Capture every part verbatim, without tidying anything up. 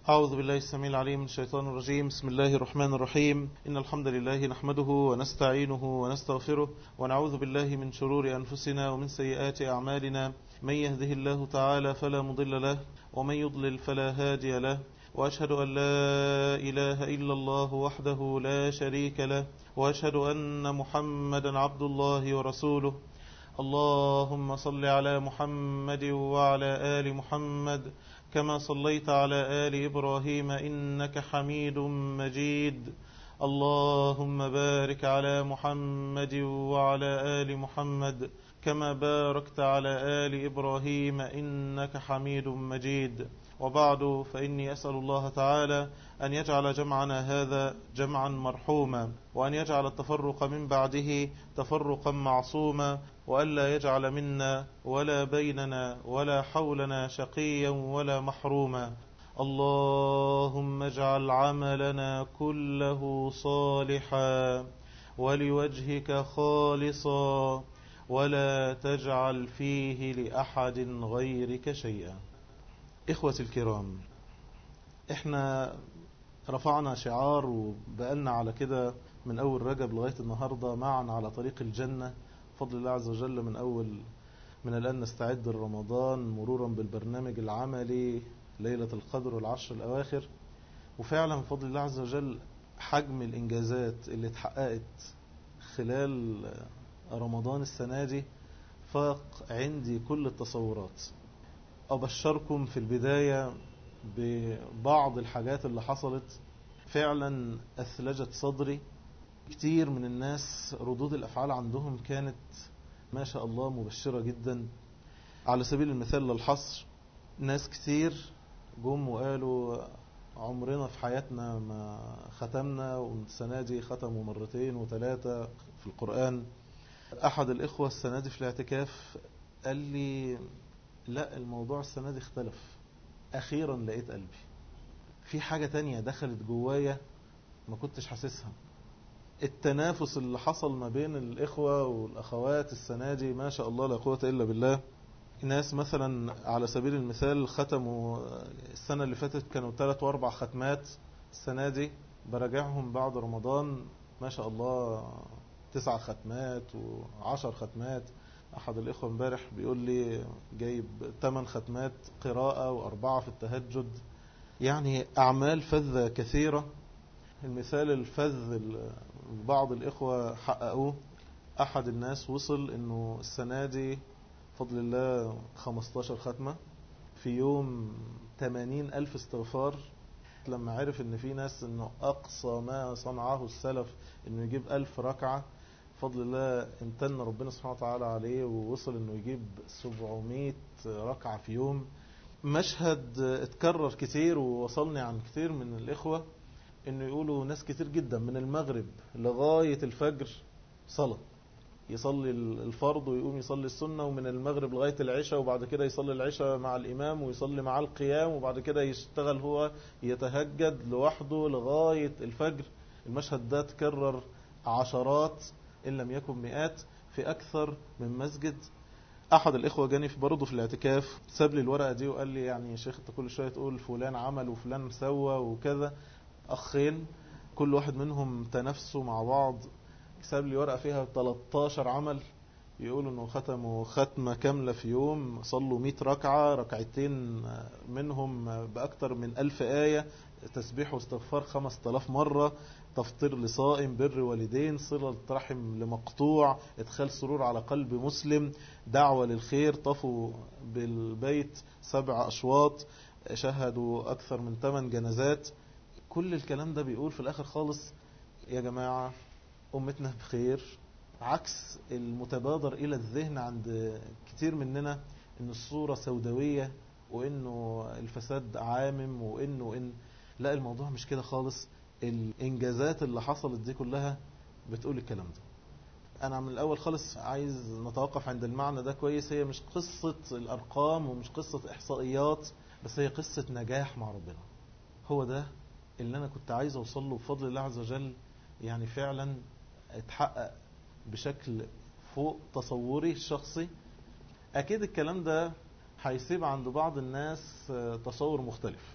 أعوذ بالله السميع العليم من الشيطان الرجيم. بسم الله الرحمن الرحيم. إن الحمد لله نحمده ونستعينه ونستغفره ونعوذ بالله من شرور أنفسنا ومن سيئات أعمالنا. من يهده الله تعالى فلا مضل له ومن يضلل فلا هادي له، وأشهد أن لا إله إلا الله وحده لا شريك له، وأشهد أن محمدا عبد الله ورسوله. اللهم صل على محمد وعلى آل محمد كما صليت على آل إبراهيم إنك حميد مجيد. اللهم بارك على محمد وعلى آل محمد كما باركت على آل إبراهيم إنك حميد مجيد. وبعد، فإني أسأل الله تعالى أن يجعل جمعنا هذا جمعا مرحوما، وأن يجعل التفرق من بعده تفرقا معصوما، وألا يجعل منا ولا بيننا ولا حولنا شقيا ولا محروما. اللهم اجعل عملنا كله صالحا ولوجهك خالصا، ولا تجعل فيه لأحد غيرك شيئا. إخوتي الكرام، احنا رفعنا شعار وبقالنا على كده من أول رجب لغاية النهاردة معا على طريق الجنة بفضل الله عز وجل. من أول من الآن نستعد لرمضان مرورا بالبرنامج العملي ليلة القدر والعشر الأواخر. وفعلا بفضل الله عز وجل حجم الإنجازات اللي اتحققت خلال رمضان السنة دي فاق عندي كل التصورات. أبشركم في البداية ببعض الحاجات اللي حصلت فعلا أثلجت صدري. كتير من الناس ردود الأفعال عندهم كانت ما شاء الله مبشرة جدا. على سبيل المثال للحصر، ناس كتير جم وقالوا عمرنا في حياتنا ما ختمنا، والسنة دي ختموا مرتين وثلاثة في القرآن. أحد الإخوة السنة دي في الاعتكاف قال لي لا، الموضوع السنة دي اختلف. أخيرا لقيت قلبي في حاجة تانية دخلت جوايا ما كنتش حاسسها. التنافس اللي حصل ما بين الإخوة والأخوات السنة دي ما شاء الله لا قوة إلا بالله. ناس مثلا على سبيل المثال ختموا السنة اللي فاتت كانوا ثلاث واربع ختمات، السنة دي براجعهم بعد رمضان ما شاء الله تسع ختمات وعشر ختمات. أحد الإخوة امبارح بيقول لي جايب ثمان ختمات قراءة وأربعة في التهجد. يعني أعمال فذة كثيرة. المثال الفذ بعض الإخوة حققوه، أحد الناس وصل إنه السنة دي فضل الله خمستاشر ختمة في يوم، ثمانين ألف استغفار. لما عرف إن في ناس إنه أقصى ما صنعه السلف إنه يجيب ألف ركعة، فضل الله امتن ربنا سبحانه وتعالى عليه ووصل إنه يجيب سبعمائة ركعة في يوم. مشهد اتكرر كتير ووصلني عن كتير من الإخوة إنه يقولوا ناس كتير جدا من المغرب لغاية الفجر صلاة، يصلي الفرض ويقوم يصلي السنة، ومن المغرب لغاية العشاء، وبعد كده يصلي العشاء مع الإمام ويصلي مع القيام، وبعد كده يشتغل هو يتهجد لوحده لغاية الفجر. المشهد ده تكرر عشرات إن لم يكن مئات في أكثر من مسجد. أحد الإخوة جاني في برضه في الاعتكاف، ساب لي الورقة دي وقال لي يعني يا شيخ أنت كل شوية تقول فلان عمل وفلان سوى وكذا. أخين كل واحد منهم تنافسوا مع بعض، ساب لي ورقة فيها تلتاشر عمل، يقولوا انه ختموا ختمة كاملة في يوم، صلوا مئة ركعة، ركعتين منهم بأكتر من ألف آية، تسبيح واستغفار خمس تلاف مرة، تفطير لصائم، بر والدين، صلة رحم لمقطوع، ادخال سرور على قلب مسلم، دعوة للخير، طفوا بالبيت سبع أشواط، شهدوا أكثر من ثمان جنازات. كل الكلام ده بيقول في الآخر خالص يا جماعة أمتنا بخير. عكس المتبادر إلى الذهن عند كتير مننا إن الصورة سوداوية وإنه الفساد عامم وإنه إن لا، الموضوع مش كده خالص. الإنجازات اللي حصلت دي كلها بتقول الكلام ده. أنا من الأول خالص عايز نتوقف عند المعنى ده كويس. هي مش قصة الأرقام ومش قصة إحصائيات، بس هي قصة نجاح مع ربنا. هو ده اللي أنا كنت عايز أوصله بفضل الله عز وجل. يعني فعلا اتحقق بشكل فوق تصوري الشخصي. أكيد الكلام ده هيسيب عند بعض الناس تصور مختلف.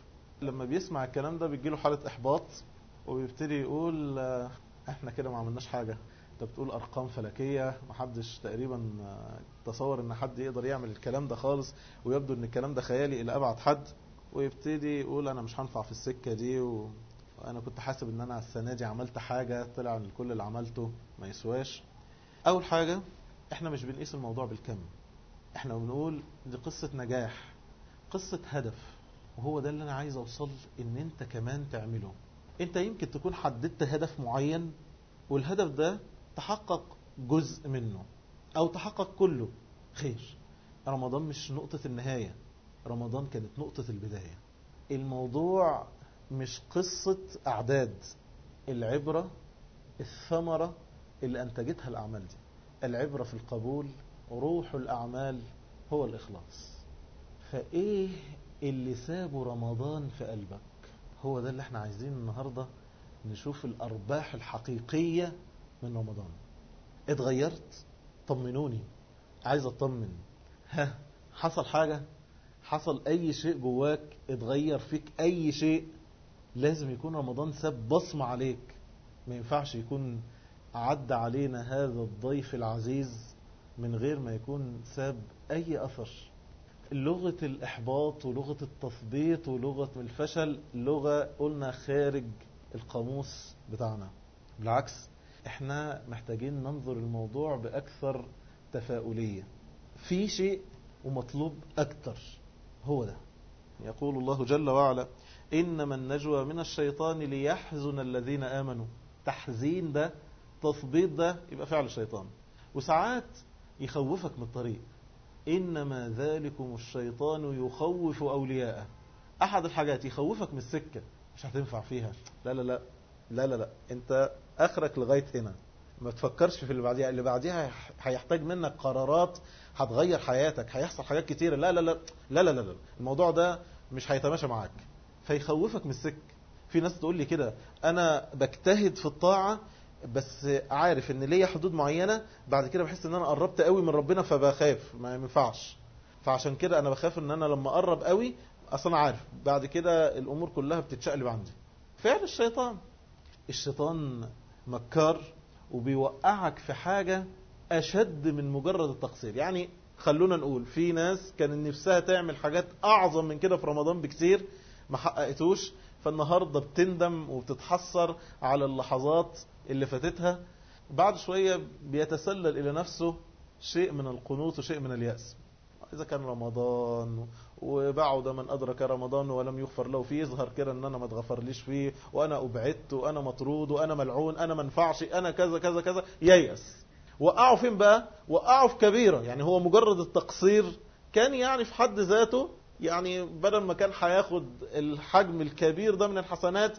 لما بيسمع الكلام ده بيجيله حالة إحباط، وبيبتدي يقول احنا كده ما عملناش حاجة. انت بتقول أرقام فلكية، محدش تقريبا تصور ان حد يقدر يعمل الكلام ده خالص، ويبدو ان الكلام ده خيالي إلى أبعد حد. ويبتدي يقول أنا مش هنفع في السكة دي، وأنا كنت حاسب ان أنا السنة دي عملت حاجة، طلع ان كل اللي عملته ما يسواش. أول حاجة، احنا مش بنقيس الموضوع بالكم، احنا بنقول دي قصة نجاح، قصة هدف، وهو ده اللي انا عايز اوصل ان انت كمان تعمله. انت يمكن تكون حددت هدف معين، والهدف ده تحقق جزء منه او تحقق كله، خير. رمضان مش نقطة النهاية، رمضان كانت نقطة البداية. الموضوع مش قصة اعداد، العبرة الثمرة اللي انتجتها الاعمال دي. العبرة في القبول، روح الاعمال هو الاخلاص. فايه اللي سابه رمضان في قلبك؟ هو ده اللي احنا عايزين النهاردة نشوف الأرباح الحقيقية من رمضان. اتغيرت؟ طمنوني، عايز اطمن. ها، حصل حاجة؟ حصل اي شيء جواك؟ اتغير فيك اي شيء؟ لازم يكون رمضان ساب بصمة عليك. ما ينفعش يكون عدى علينا هذا الضيف العزيز من غير ما يكون ساب اي اثر. لغة الإحباط ولغة التثبيط ولغة الفشل لغة قلنا خارج القاموس بتاعنا. بالعكس، احنا محتاجين ننظر الموضوع بأكثر تفاؤلية. في شيء ومطلوب أكتر، هو ده. يقول الله جل وعلا إنما النجوى من الشيطان ليحزن الذين آمنوا. تحزين ده، تثبيط ده، يبقى فعل الشيطان. وساعات يخوفك من الطريق. إنما ذلكم الشيطان يخوف أولياءه. أحد الحاجات يخوفك من السكة، مش هتنفع فيها، لا لا لا لا لا لا، أنت آخرك لغاية هنا، ما تفكرش في اللي بعديها. اللي بعديها هيحتاج منك قرارات هتغير حياتك، هيحصل حاجات كتيرة، لا لا لا لا لا لا، الموضوع ده مش هيتماشى معاك، فيخوفك من السكة. في ناس تقول لي كده، أنا بجتهد في الطاعة بس عارف ان ليا حدود معينة، بعد كده بحس ان انا قربت قوي من ربنا فبخاف، ما ينفعش. فعشان كده انا بخاف ان انا لما اقرب قوي، اصلا عارف بعد كده الامور كلها بتتشقلب عندي. فعل الشيطان. الشيطان مكار وبيوقعك في حاجة اشد من مجرد التقصير. يعني خلونا نقول في ناس كان نفسها تعمل حاجات اعظم من كده في رمضان بكثير، ما حققتوش، فالنهاردة بتندم وبتتحسر على اللحظات اللي فاتتها. بعد شوية بيتسلل إلى نفسه شيء من القنوط وشيء من اليأس. إذا كان رمضان وبعد من أدرك رمضان ولم يغفر له فيه، يظهر كده أن أنا ما اتغفرليش فيه، وأنا أبعدت، وأنا مطرود، وأنا ملعون، أنا منفعش، أنا كذا كذا كذا، ييأس. وقعوا فين بقى؟ وقعوا في كبيرة. يعني هو مجرد التقصير كان يعني في حد ذاته، يعني بدل ما كان هياخد الحجم الكبير ده من الحسنات،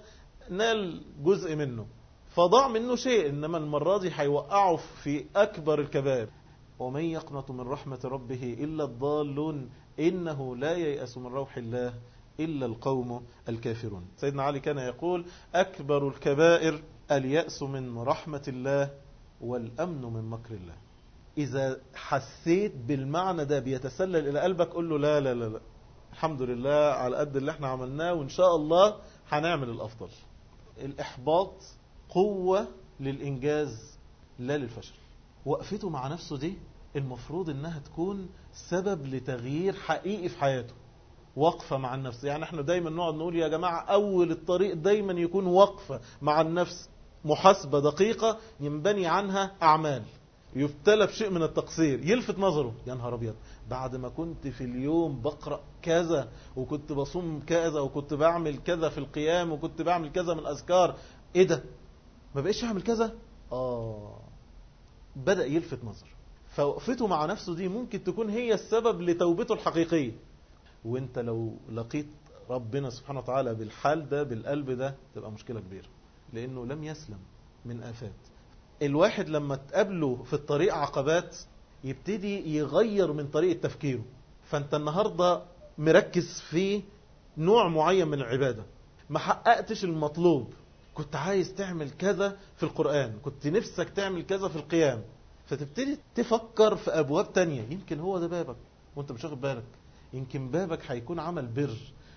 نال جزء منه، فضاع منه شيء. إنما المرة دي هيوقعوا في أكبر الكبائر. ومن يقنط من رحمة ربه إلا الضالون إنه لا ييأس من روح الله إلا القوم الكافرون. سيدنا علي كان يقول أكبر الكبائر اليأس من رحمة الله والأمن من مكر الله. إذا حسيت بالمعنى ده بيتسلل إلى قلبك، قل له لا لا لا لا، الحمد لله على قد اللي احنا عملناه، وإن شاء الله هنعمل الأفضل. الإحباط قوة للإنجاز لا للفشل. وقفته مع نفسه دي المفروض إنها تكون سبب لتغيير حقيقي في حياته. وقفة مع النفس. يعني احنا دايما نقعد نقول يا جماعة أول الطريق دايما يكون وقفة مع النفس، محاسبة دقيقة ينبني عنها أعمال. يبتلى بشيء من التقصير، يلفت نظره، يا نهار ابيض، بعد ما كنت في اليوم بقرأ كذا، وكنت بصوم كذا، وكنت بعمل كذا في القيام، وكنت بعمل كذا من الأذكار، ايه ده؟ ما بقيش اعمل كذا؟ آه بدأ يلفت نظر. فوقفته مع نفسه دي ممكن تكون هي السبب لتوبته الحقيقية. وانت لو لقيت ربنا سبحانه وتعالى بالحال ده، بالقلب ده، تبقى مشكلة كبيرة، لأنه لم يسلم من آفات. الواحد لما تقابله في الطريق عقبات يبتدي يغير من طريقة تفكيره. فانت النهاردة مركز في نوع معين من العبادة، ما حققتش المطلوب، كنت عايز تعمل كذا في القرآن، كنت نفسك تعمل كذا في القيام، فتبتدي تفكر في أبواب تانية. يمكن هو ده بابك وانت مش واخد بالك. يمكن بابك هيكون عمل بر،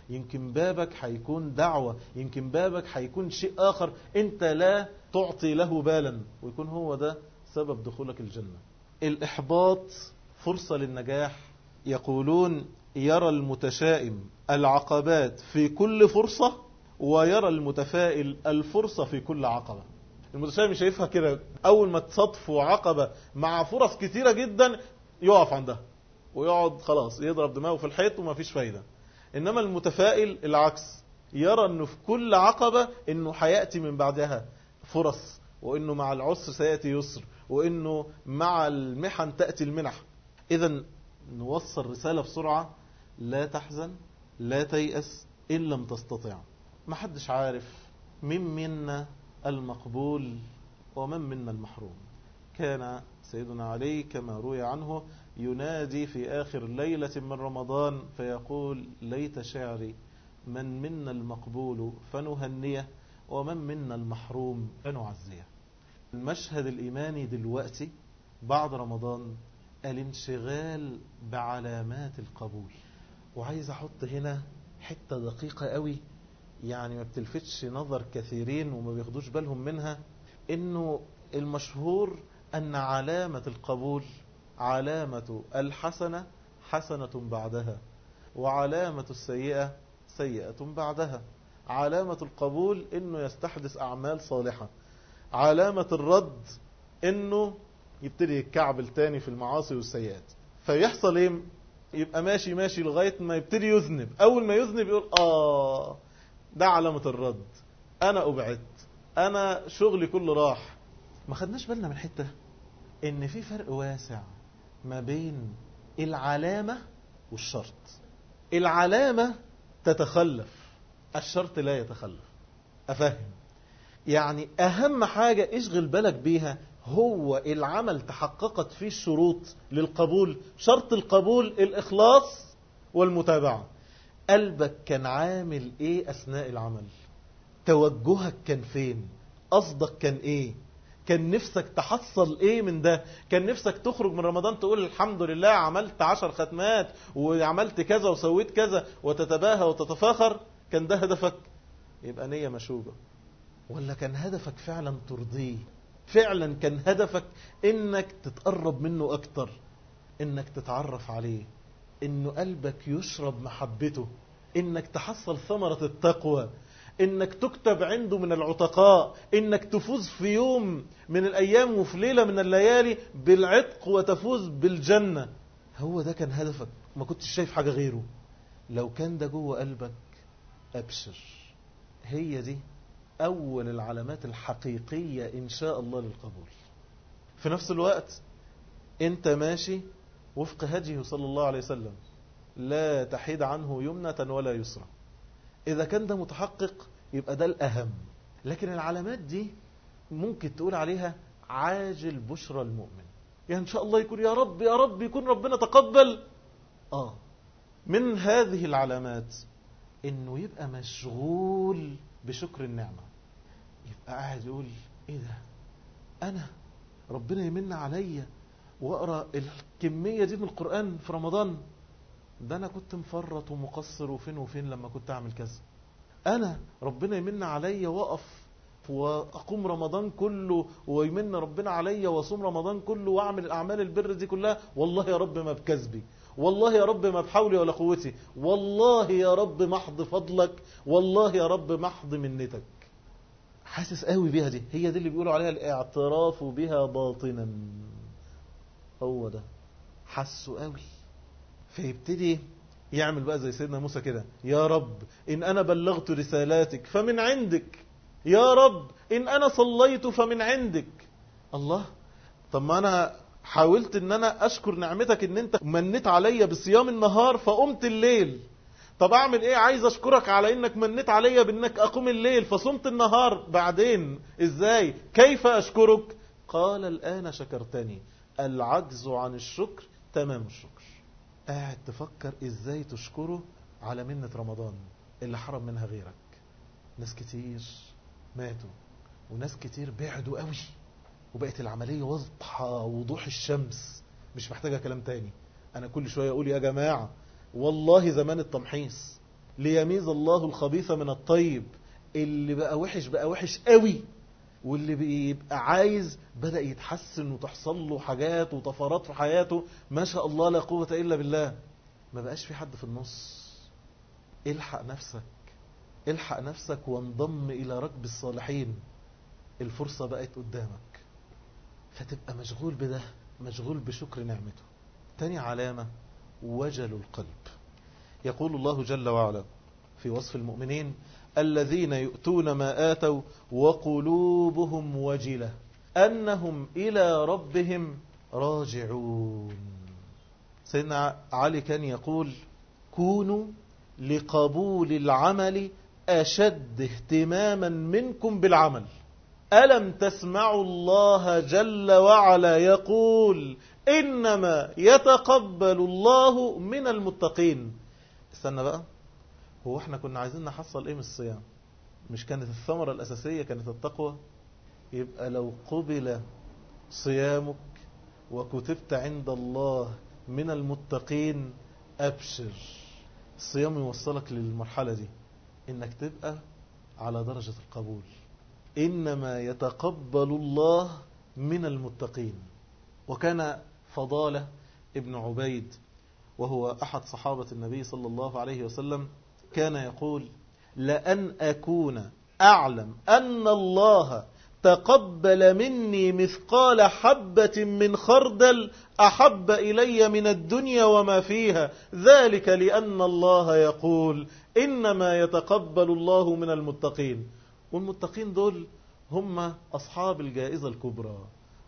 يمكن بابك هيكون دعوة، يمكن بابك هيكون شيء آخر أنت لا تعطي له بالا، ويكون هو ده سبب دخولك الجنة. الإحباط فرصة للنجاح. يقولون يرى المتشائم العقبات في كل فرصة، ويرى المتفائل الفرصة في كل عقبة. المتشائم شايفها كده، أول ما تصادفوا عقبة مع فرص كتيرة جدا يقف عندها ويقعد خلاص يضرب دماغه في الحيط وما فيش فايدة. إنما المتفائل العكس، يرى أنه في كل عقبة أنه حياتي من بعدها فرص، وأنه مع العسر سيأتي يسر، وأنه مع المحن تأتي المنح. إذن نوصل رسالة بسرعة: لا تحزن، لا تيأس إن لم تستطع. ما حدش عارف من منا المقبول ومن منا المحروم. كان سيدنا علي كما روي عنه ينادي في آخر ليلة من رمضان فيقول: ليت شعري من منا المقبول فنهنيه، ومن منا المحروم فنعزيه. المشهد الإيماني دلوقتي بعد رمضان الانشغال بعلامات القبول. وعايز أحط هنا حتة دقيقة قوي، يعني ما بتلفتش نظر كثيرين وما بياخدوش بالهم منها، إنه المشهور أن علامة القبول علامة الحسنة حسنة بعدها، وعلامة السيئة سيئة بعدها. علامة القبول إنه يستحدث أعمال صالحة، علامة الرد إنه يبتدي يتكعبل تاني في المعاصي والسيئات. فيحصل إيه؟ يبقى ماشي ماشي لغاية ما يبتدي يذنب. أول ما يذنب يقول آه ده علامة الرد، أنا أبعد، أنا شغلي كله راح. ما خدناش بالنا من حتة إن في فرق واسع ما بين العلامة والشرط. العلامة تتخلف، الشرط لا يتخلف. أفهم؟ يعني أهم حاجة اشغل بالك بيها هو العمل تحققت فيه الشروط للقبول. شرط القبول الإخلاص والمتابعة. قلبك كان عامل إيه أثناء العمل؟ توجهك كان فين؟ قصدك كان إيه؟ كان نفسك تحصل إيه من ده؟ كان نفسك تخرج من رمضان تقول الحمد لله عملت عشر ختمات وعملت كذا وسويت كذا وتتباهى وتتفاخر؟ كان ده هدفك؟ يبقى نية مشوبة. ولا كان هدفك فعلا ترضيه؟ فعلا كان هدفك انك تتقرب منه اكتر، انك تتعرف عليه، انه قلبك يشرب محبته، انك تحصل ثمرة التقوى، انك تكتب عنده من العتقاء، انك تفوز في يوم من الايام وفي ليلة من الليالي بالعتق وتفوز بالجنة. هو ده كان هدفك، ما كنتش شايف حاجة غيره. لو كان ده جوه قلبك ابشر، هي دي أول العلامات الحقيقية إن شاء الله للقبول. في نفس الوقت أنت ماشي وفق هديه صلى الله عليه وسلم، لا تحيد عنه يمنة ولا يسرى. إذا كان ده متحقق يبقى ده الأهم. لكن العلامات دي ممكن تقول عليها عاجل بشرى المؤمن، يعني إن شاء الله يكون يا رب يا رب يكون ربنا تقبل. آه من هذه العلامات إنه يبقى مشغول بشكر النعمة، يبقى قاعد يقول ايه ده، انا ربنا يمن عليا واقرا الكميه دي من القران في رمضان؟ ده انا كنت مفرط ومقصر وفين وفين لما كنت اعمل كذا. انا ربنا يمن عليا واقف واقوم رمضان كله، ويمن ربنا عليا واصوم رمضان كله واعمل الاعمال البر دي كلها، والله يا رب ما بكذبي، والله يا رب ما بحولي ولا قوتي، والله يا رب محض فضلك، والله يا رب محض منتك. حاسس قوي بيها دي، هي دي اللي بيقولوا عليها الاعتراف بها باطنا. هو ده حسه قوي. فيبتدي يعمل بقى زي سيدنا موسى كده: يا رب إن أنا بلغت رسالاتك فمن عندك، يا رب إن أنا صليت فمن عندك. الله، طب ما أنا حاولت إن أنا أشكر نعمتك إن أنت منت عليا بصيام النهار فقمت الليل. طب أعمل إيه؟ عايز أشكرك على إنك منت عليا بإنك أقوم الليل فصمت النهار. بعدين إزاي؟ كيف أشكرك؟ قال الآن شكرتني. العجز عن الشكر تمام الشكر. قاعد تفكر إزاي تشكره على منة رمضان اللي حرم منها غيرك. ناس كتير ماتوا وناس كتير بعدوا قوي، وبقت العملية واضحة وضوح الشمس، مش محتاجة كلام تاني. أنا كل شوية أقول يا جماعة والله زمان التمحيص، ليميز الله الخبيث من الطيب. اللي بقى وحش بقى وحش قوي، واللي بيبقى عايز بدأ يتحسن وتحصل له حاجات وطفرات في حياته ما شاء الله لا قوة إلا بالله. ما بقاش في حد في النص. الحق نفسك، الحق نفسك وانضم إلى ركب الصالحين. الفرصة بقت قدامك، فتبقى مشغول بده، مشغول بشكر نعمته. تاني علامة وجل القلب. يقول الله جل وعلا في وصف المؤمنين: الذين يؤتون ما آتوا وقلوبهم وجلة أنهم إلى ربهم راجعون. سيدنا علي كان يقول: كونوا لقبول العمل أشد اهتماما منكم بالعمل. ألم تسمعوا الله جل وعلا يقول: إنما يتقبل الله من المتقين. استنى بقى، هو احنا كنا عايزين نحصل ايه من الصيام؟ مش كانت الثمرة الأساسية كانت التقوى؟ يبقى لو قبل صيامك وكتبت عند الله من المتقين، أبشر، الصيام يوصلك للمرحلة دي، إنك تبقى على درجة القبول. إنما يتقبل الله من المتقين. وكان فضالة ابن عبيد وهو أحد صحابة النبي صلى الله عليه وسلم كان يقول: لأن أكون أعلم أن الله تقبل مني مثقال حبة من خردل أحب إلي من الدنيا وما فيها، ذلك لأن الله يقول: إنما يتقبل الله من المتقين. والمتقين دول هم أصحاب الجائزة الكبرى: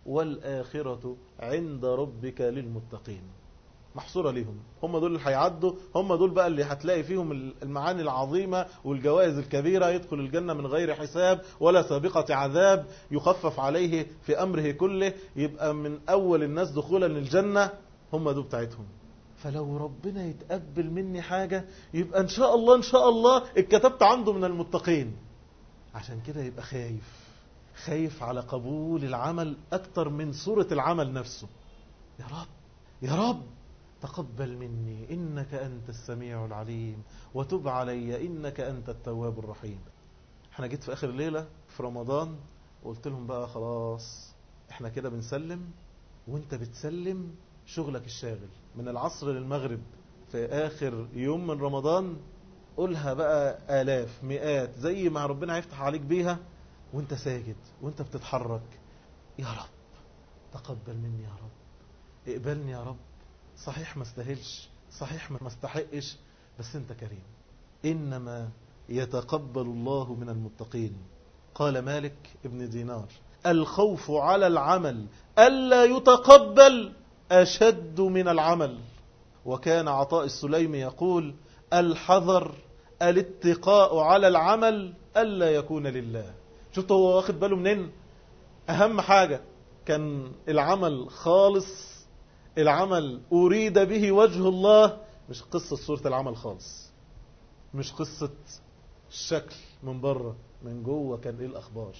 والآخرة عند ربك للمتقين. محصورة ليهم، هم دول اللي هيعدوا، هم دول بقى اللي هتلاقي فيهم المعاني العظيمة والجوائز الكبيرة. يدخل الجنة من غير حساب ولا سابقة عذاب، يخفف عليه في أمره كله، يبقى من أول الناس دخولا للجنة. هم دول بتاعتهم. فلو ربنا يتقبل مني حاجة، يبقى إن شاء الله إن شاء الله اتكتبت عنده من المتقين. عشان كده يبقى خايف، خايف على قبول العمل أكتر من صورة العمل نفسه. يا رب يا رب تقبل مني إنك أنت السميع العليم، وتب علي إنك أنت التواب الرحيم. احنا جيت في آخر ليلة في رمضان وقلت لهم بقى خلاص احنا كده بنسلم، وانت بتسلم شغلك الشاغل من العصر للمغرب في آخر يوم من رمضان. قولها بقى آلاف مئات زي ما ربنا هيفتح عليك بيها، وانت ساجد وانت بتتحرك: يا رب تقبل مني، يا رب اقبلني، يا رب صحيح ما استاهلش، صحيح ما استحقش، بس انت كريم. إنما يتقبل الله من المتقين. قال مالك ابن دينار: الخوف على العمل ألا يتقبل أشد من العمل. وكان عطاء السليمي يقول: الحذر الاتقاء على العمل ألا يكون لله. شفت هو واخد باله منين؟ أهم حاجة كان العمل خالص، العمل أريد به وجه الله، مش قصة صورة العمل خالص، مش قصة الشكل من بره، من جوه كان إيه الأخبار.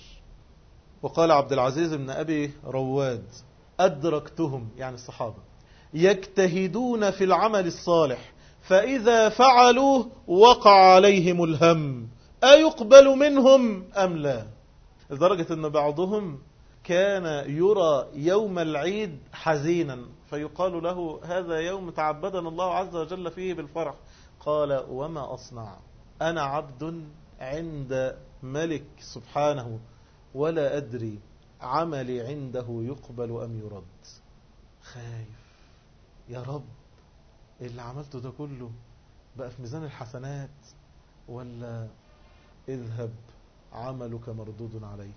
وقال عبد العزيز بن أبي رواد: أدركتهم يعني الصحابة يجتهدون في العمل الصالح، فإذا فعلوه وقع عليهم الهم أيقبل منهم أم لا. لدرجة أن بعضهم كان يرى يوم العيد حزينا، فيقال له: هذا يوم تعبدنا الله عز وجل فيه بالفرح. قال: وما أصنع، أنا عبد عند ملك سبحانه، ولا أدري عملي عنده يقبل أم يرد. خايف، يا رب اللي عملته ده كله بقى في ميزان الحسنات، ولا اذهب عملك مردود عليك.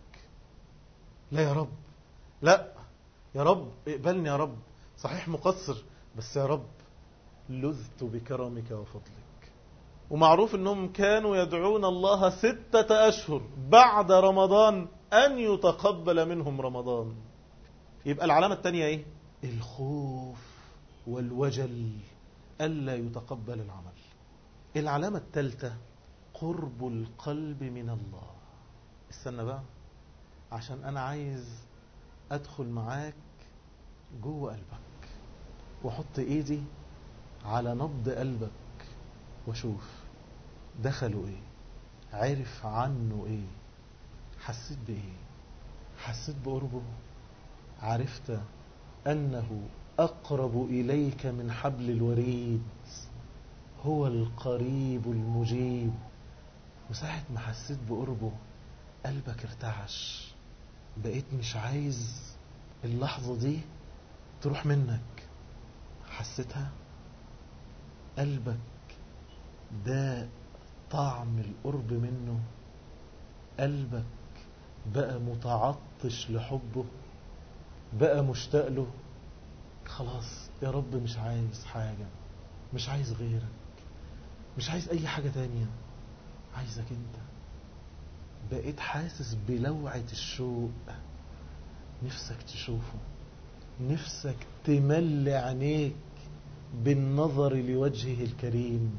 لا يا رب، لا يا رب اقبلني يا رب، صحيح مقصر بس يا رب لذت بكرمك وفضلك. ومعروف انهم كانوا يدعون الله ستة اشهر بعد رمضان ان يتقبل منهم رمضان. يبقى العلامة الثانية ايه؟ الخوف والوجل ألا يتقبل العمل. العلامة الثالثة قرب القلب من الله. استنى بقى، عشان أنا عايز أدخل معاك جوه قلبك وحط إيدي على نبض قلبك وشوف دخلوا ايه؟ عرف عنه ايه؟ حسيت بايه؟ حسيت بقربه؟ عرفت انه اقرب اليك من حبل الوريد، هو القريب المجيب. وساعة ما حسيت بقربه قلبك ارتعش، بقيت مش عايز اللحظة دي تروح منك. حسيتها؟ قلبك ده طعم القرب منه، قلبك بقى متعطش لحبه، بقى مشتاق له. خلاص يا رب مش عايز حاجة، مش عايز غيرك، مش عايز اي حاجة تانية، عايزك انت. بقيت حاسس بلوعة الشوق، نفسك تشوفه، نفسك تملي عينيك بالنظر لوجهه الكريم.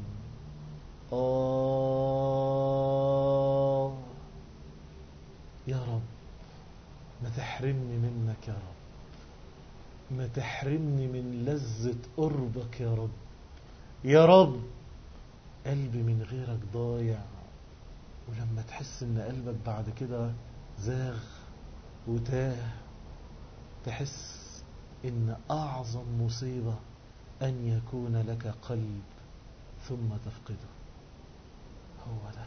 آه يا رب ما تحرمني منك يا رب، ما تحرمني من لذة قربك يا رب. يا رب قلبي من غيرك ضايع. ولما تحس ان قلبك بعد كده زاغ وتاه، تحس ان اعظم مصيبة ان يكون لك قلب ثم تفقده. هو ده.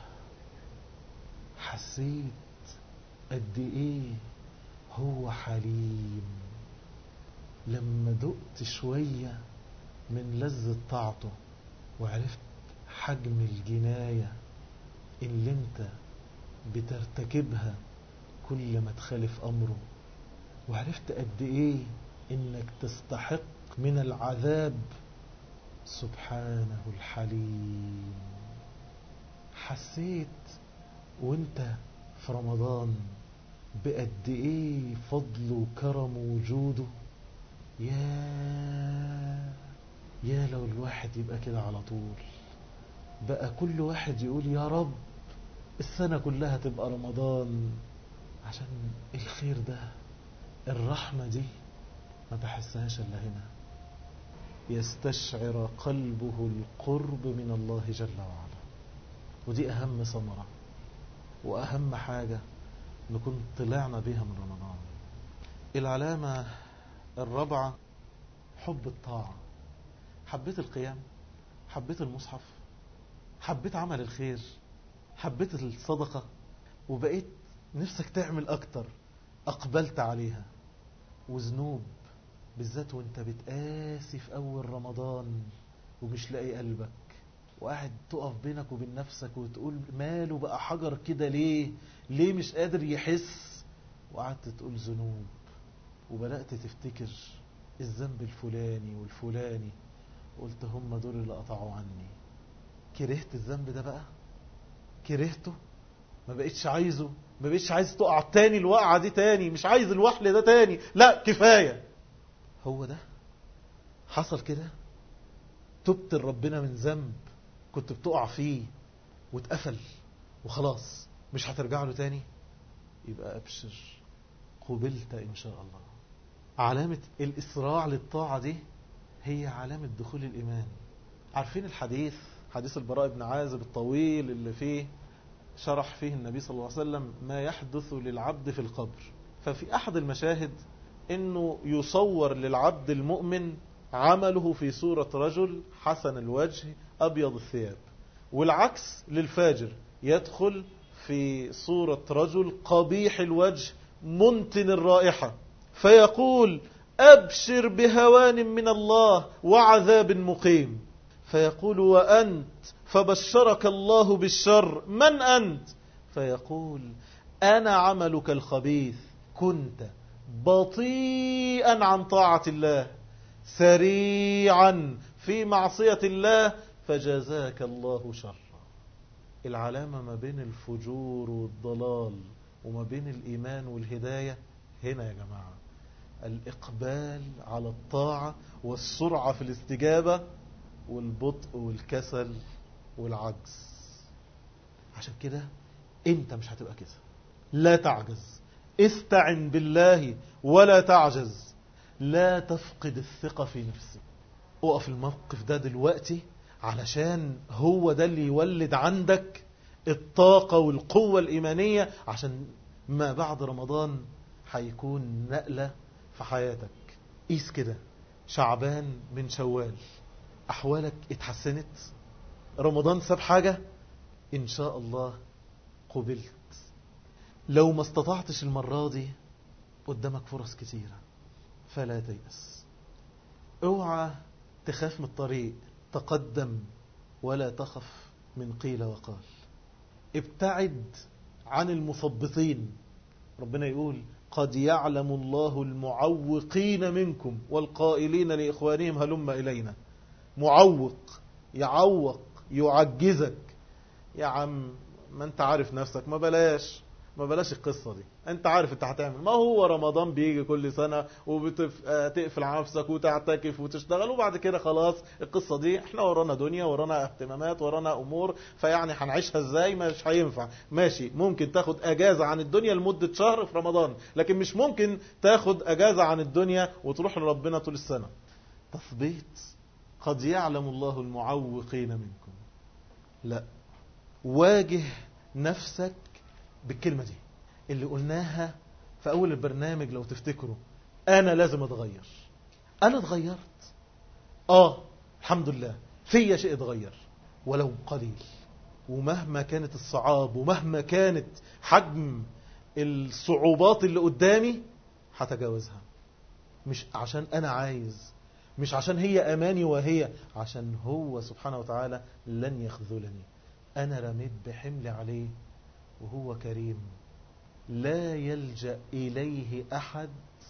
حسيت قد ايه هو حليم لما دقت شوية من لذة طاعته، وعرفت حجم الجناية اللي انت بترتكبها كل ما تخالف امره، وعرفت قد ايه انك تستحق من العذاب. سبحانه الحليم. حسيت وانت في رمضان بقد ايه فضل وكرم وجوده. يا يا لو الواحد يبقى كده على طول، بقى كل واحد يقول يا رب السنة كلها تبقى رمضان، عشان الخير ده الرحمة دي ما بحسهاش الا هنا. يستشعر قلبه القرب من الله جل وعلا. ودي اهم ثمرة واهم حاجة نكون طلعنا بيها من رمضان. العلامة الرابعة حب الطاعة. حبيت القيام، حبيت المصحف، حبيت عمل الخير، حبيت الصدقة، وبقيت نفسك تعمل اكتر، اقبلت عليها. وذنوب بالذات وانت بتقاسي في اول رمضان ومش لاقي قلبك، وقاعد تقف بينك وبين نفسك وتقول ماله بقى حجر كده، ليه ليه مش قادر يحس. وقعدت تقول ذنوب، وبدأت تفتكر الذنب الفلاني والفلاني، قلت هم دول اللي قطعوا عني. كرهت الذنب ده بقى، كرهته، ما بقيتش عايزه، ما بقيتش عايز تقع تاني الوقعة دي تاني، مش عايز الوحل ده تاني، لا كفاية. هو ده حصل كده. تبت لربنا من ذنب كنت بتقع فيه واتقفل وخلاص مش هترجع له تاني، يبقى أبشر، قبلت إن شاء الله. علامة الإسراع للطاعة دي هي علامة دخول الإيمان. عارفين الحديث، حديث البراء بن عازب الطويل اللي فيه شرح فيه النبي صلى الله عليه وسلم ما يحدث للعبد في القبر. ففي أحد المشاهد إنه يصور للعبد المؤمن عمله في صورة رجل حسن الوجه أبيض الثياب، والعكس للفاجر، يدخل في صورة رجل قبيح الوجه منتن الرائحة، فيقول أبشر بهوان من الله وعذاب مقيم. فيقول وأنت؟ فبشرك الله بالشر، من أنت؟ فيقول أنا عملك الخبيث، كنت بطيئا عن طاعة الله سريعا في معصية الله فجزاك الله شرا. العلامة ما بين الفجور والضلال وما بين الإيمان والهداية هنا يا جماعة، الإقبال على الطاعة والسرعة في الاستجابة والبطء والكسل والعجز. عشان كده انت مش هتبقى كده، لا تعجز، استعن بالله ولا تعجز، لا تفقد الثقة في نفسك. اقف الموقف ده دلوقتي علشان هو ده اللي يولد عندك الطاقة والقوة الإيمانية، عشان ما بعد رمضان هيكون نقلة في حياتك. قيس كده، شعبان من شوال أحوالك اتحسنت، رمضان ساب حاجة، إن شاء الله قبلت. لو ما استطعتش المرة دي قدامك فرص كتيرة، فلا تيأس. اوعى تخاف من الطريق، تقدم ولا تخف من قيل وقال. ابتعد عن المثبطين. ربنا يقول قد يعلم الله المعوقين منكم والقائلين لإخوانهم هلم إلينا. معوق، يعوق، يعجزك. يا عم ما انت عارف نفسك، ما بلاش ما بلاش القصة دي. انت عارف انت هتعمل، ما هو رمضان بيجي كل سنة وبتقفل على نفسك وتعتكف وتشتغل، وبعد كده خلاص القصة دي احنا ورانا دنيا، ورانا اهتمامات، ورانا امور، فيعني هنعيشها ازاي؟ مش هينفع. ماشي، ممكن تاخد اجازة عن الدنيا لمدة شهر في رمضان، لكن مش ممكن تاخد اجازة عن الدنيا وتروح لربنا طول السنة. تثبيت. قد يعلم الله المعوقين منكم. لا، واجه نفسك بالكلمة دي اللي قلناها في أول البرنامج لو تفتكروا. أنا لازم أتغير. أنا اتغيرت، آه الحمد لله في شيء اتغير ولو قليل، ومهما كانت الصعاب ومهما كانت حجم الصعوبات اللي قدامي هتجاوزها. مش عشان أنا عايز، مش عشان هي أماني وهي، عشان هو سبحانه وتعالى لن يخذلني. أنا رميت بحمل عليه وهو كريم لا يلجأ إليه أحد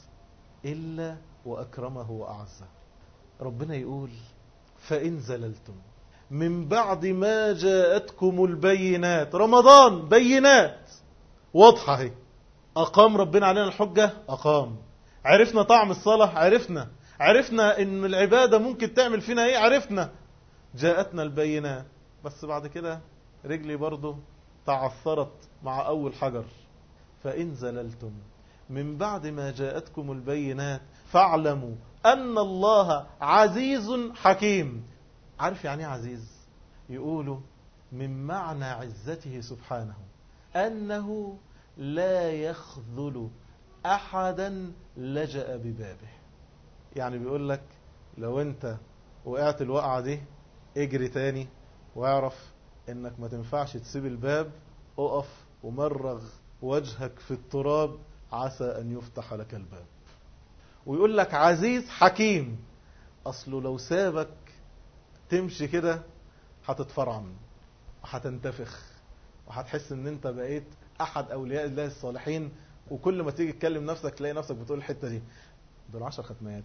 إلا وأكرمه وأعزه. ربنا يقول فإن زللتم من بعد ما جاءتكم البينات. رمضان بينات واضحة هي. أقام ربنا علينا الحجة، أقام. عرفنا طعم الصلاة، عرفنا عرفنا إن العبادة ممكن تعمل فينا إيه، عرفنا. جاءتنا البينات، بس بعد كده رجلي برضو تعثرت مع أول حجر. فإن زللتم من بعد ما جاءتكم البينات فاعلموا أن الله عزيز حكيم. عارف يعني ايه عزيز؟ يقولوا من معنى عزته سبحانه أنه لا يخذل أحدا لجأ ببابه. يعني بيقول لك لو أنت وقعت الوقعة دي اجري تاني واعرف انك ما تنفعش تسيب الباب، اقف ومرغ وجهك في التراب عسى ان يفتح لك الباب. ويقول لك عزيز حكيم، اصله لو سابك تمشي كده هتتفرعن وهتنتفخ وهتحس ان انت بقيت احد اولياء الله الصالحين، وكل ما تيجي تكلم نفسك تلاقي نفسك بتقول الحتة دي دول عشر ختمات.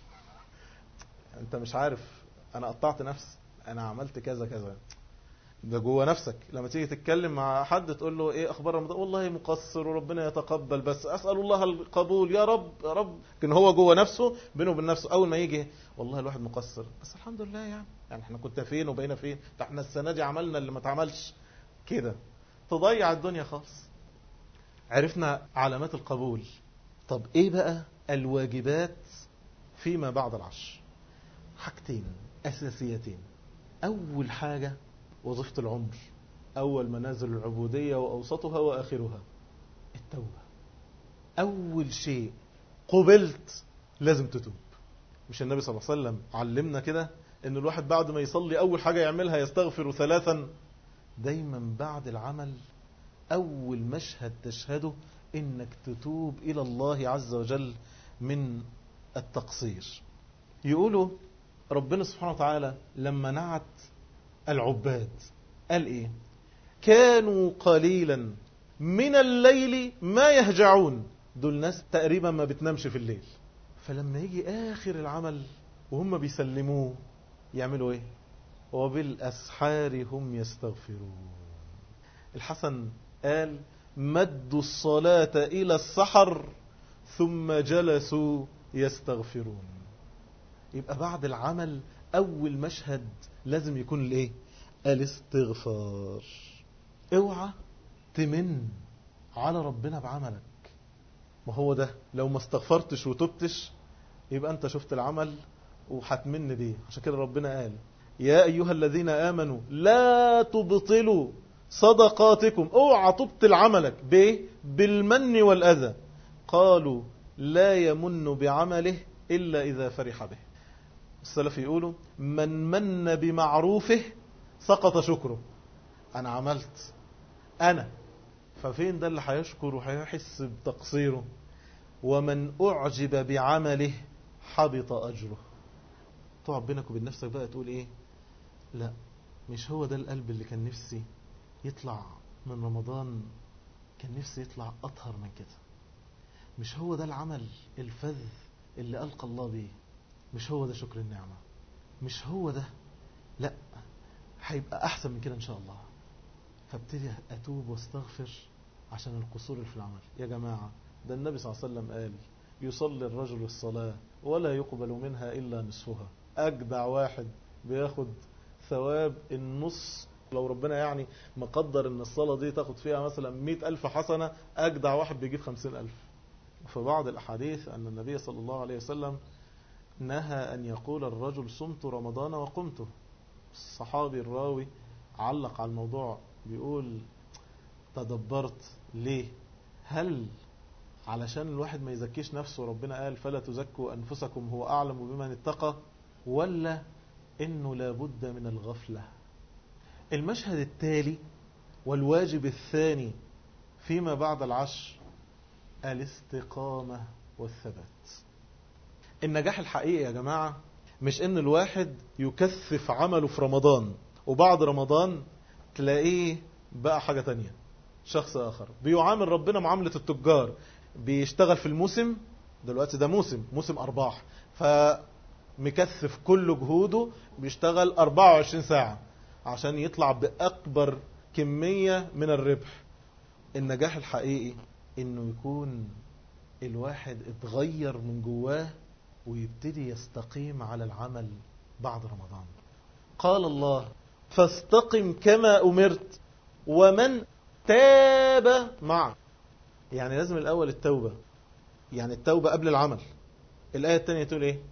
انت مش عارف انا قطعت نفس، انا عملت كذا كذا. ده جوه نفسك. لما تيجي تتكلم مع حد تقول له ايه اخبار رمضان، والله مقصر وربنا يتقبل، بس اسال الله القبول يا رب يا رب. لكن هو جوه نفسه بينه وبين نفسه اول ما يجي والله الواحد مقصر، بس الحمد لله يعني يعني احنا كنا فين وبقينا فين، ده احنا السنه دي عملنا اللي ما اتعملش كده. تضيع الدنيا خالص. عرفنا علامات القبول. طب ايه بقى الواجبات فيما بعد العشر؟ حاجتين اساسيتين. اول حاجه وظيفة العمر، أول منازل العبودية وأوسطها وآخرها التوبة. أول شيء قبلت لازم تتوب. مش النبي صلى الله عليه وسلم علمنا كده إن الواحد بعد ما يصلي أول حاجة يعملها يستغفر ثلاثا؟ دايما بعد العمل أول مشهد تشهده إنك تتوب إلى الله عز وجل من التقصير. يقولوا ربنا سبحانه وتعالى لما نعت العباد قال ايه؟ كانوا قليلا من الليل ما يهجعون. دول ناس تقريبا ما بتنامش في الليل. فلما يجي آخر العمل وهم بيسلموه يعملوا ايه؟ وبالأسحار هم يستغفرون. الحسن قال مدوا الصلاة إلى السحر ثم جلسوا يستغفرون. يبقى بعد العمل أول مشهد لازم يكون الايه؟ الاستغفار. اوعى تمن على ربنا بعملك. ما هو ده لو ما استغفرتش وتبتش يبقى انت شفت العمل وهتمن بيه. عشان كده ربنا قال يا أيها الذين آمنوا لا تبطلوا صدقاتكم، اوعى تبطل عملك بايه؟ بالمن والأذى. قالوا لا يمن بعمله إلا إذا فرح به. السلف يقولوا من من بمعروفه سقط شكره. أنا عملت أنا، ففين ده اللي هيشكر وهيحس بتقصيره؟ ومن أعجب بعمله حبط أجره. تقعد بينك وبين نفسك بقى تقول إيه؟ لا، مش هو ده القلب اللي كان نفسي يطلع من رمضان، كان نفسي يطلع أطهر من كده. مش هو ده العمل الفذ اللي ألقى الله به، مش هو ده شكر النعمة، مش هو ده، لا، هيبقى أحسن من كده إن شاء الله. فابتدي أتوب واستغفر عشان القصور في العمل. يا جماعة، ده النبي صلى الله عليه وسلم قال يصلي الرجل الصلاة ولا يقبل منها إلا نصفها. أجدع واحد بياخد ثواب النص. لو ربنا يعني مقدر ان الصلاة دي تاخد فيها مثلا مئة ألف حسنة، أجدع واحد بيجيب خمسين ألف. في بعض الأحاديث أن النبي صلى الله عليه وسلم نهى أن يقول الرجل صمت رمضان وقمته. الصحابي الراوي علق على الموضوع بيقول تدبرت ليه؟ هل علشان الواحد ما يزكيش نفسه ربنا قال فلا تزكوا أنفسكم هو أعلم بمن اتقى، ولا إنه لابد من الغفلة؟ المشهد التالي والواجب الثاني فيما بعد العشر الاستقامة والثبات. النجاح الحقيقي يا جماعة مش إن الواحد يكثف عمله في رمضان وبعد رمضان تلاقيه بقى حاجة تانية، شخص آخر بيعامل ربنا معاملة التجار، بيشتغل في الموسم، دلوقتي ده موسم موسم أرباح، فمكثف كل جهوده بيشتغل أربعة وعشرين ساعة عشان يطلع بأكبر كمية من الربح. النجاح الحقيقي إنه يكون الواحد اتغير من جواه ويبتدي يستقيم على العمل بعد رمضان. قال الله فاستقم كما أمرت ومن تاب معك. يعني لازم الأول التوبة، يعني التوبة قبل العمل. الآية الثانية تقول إيه؟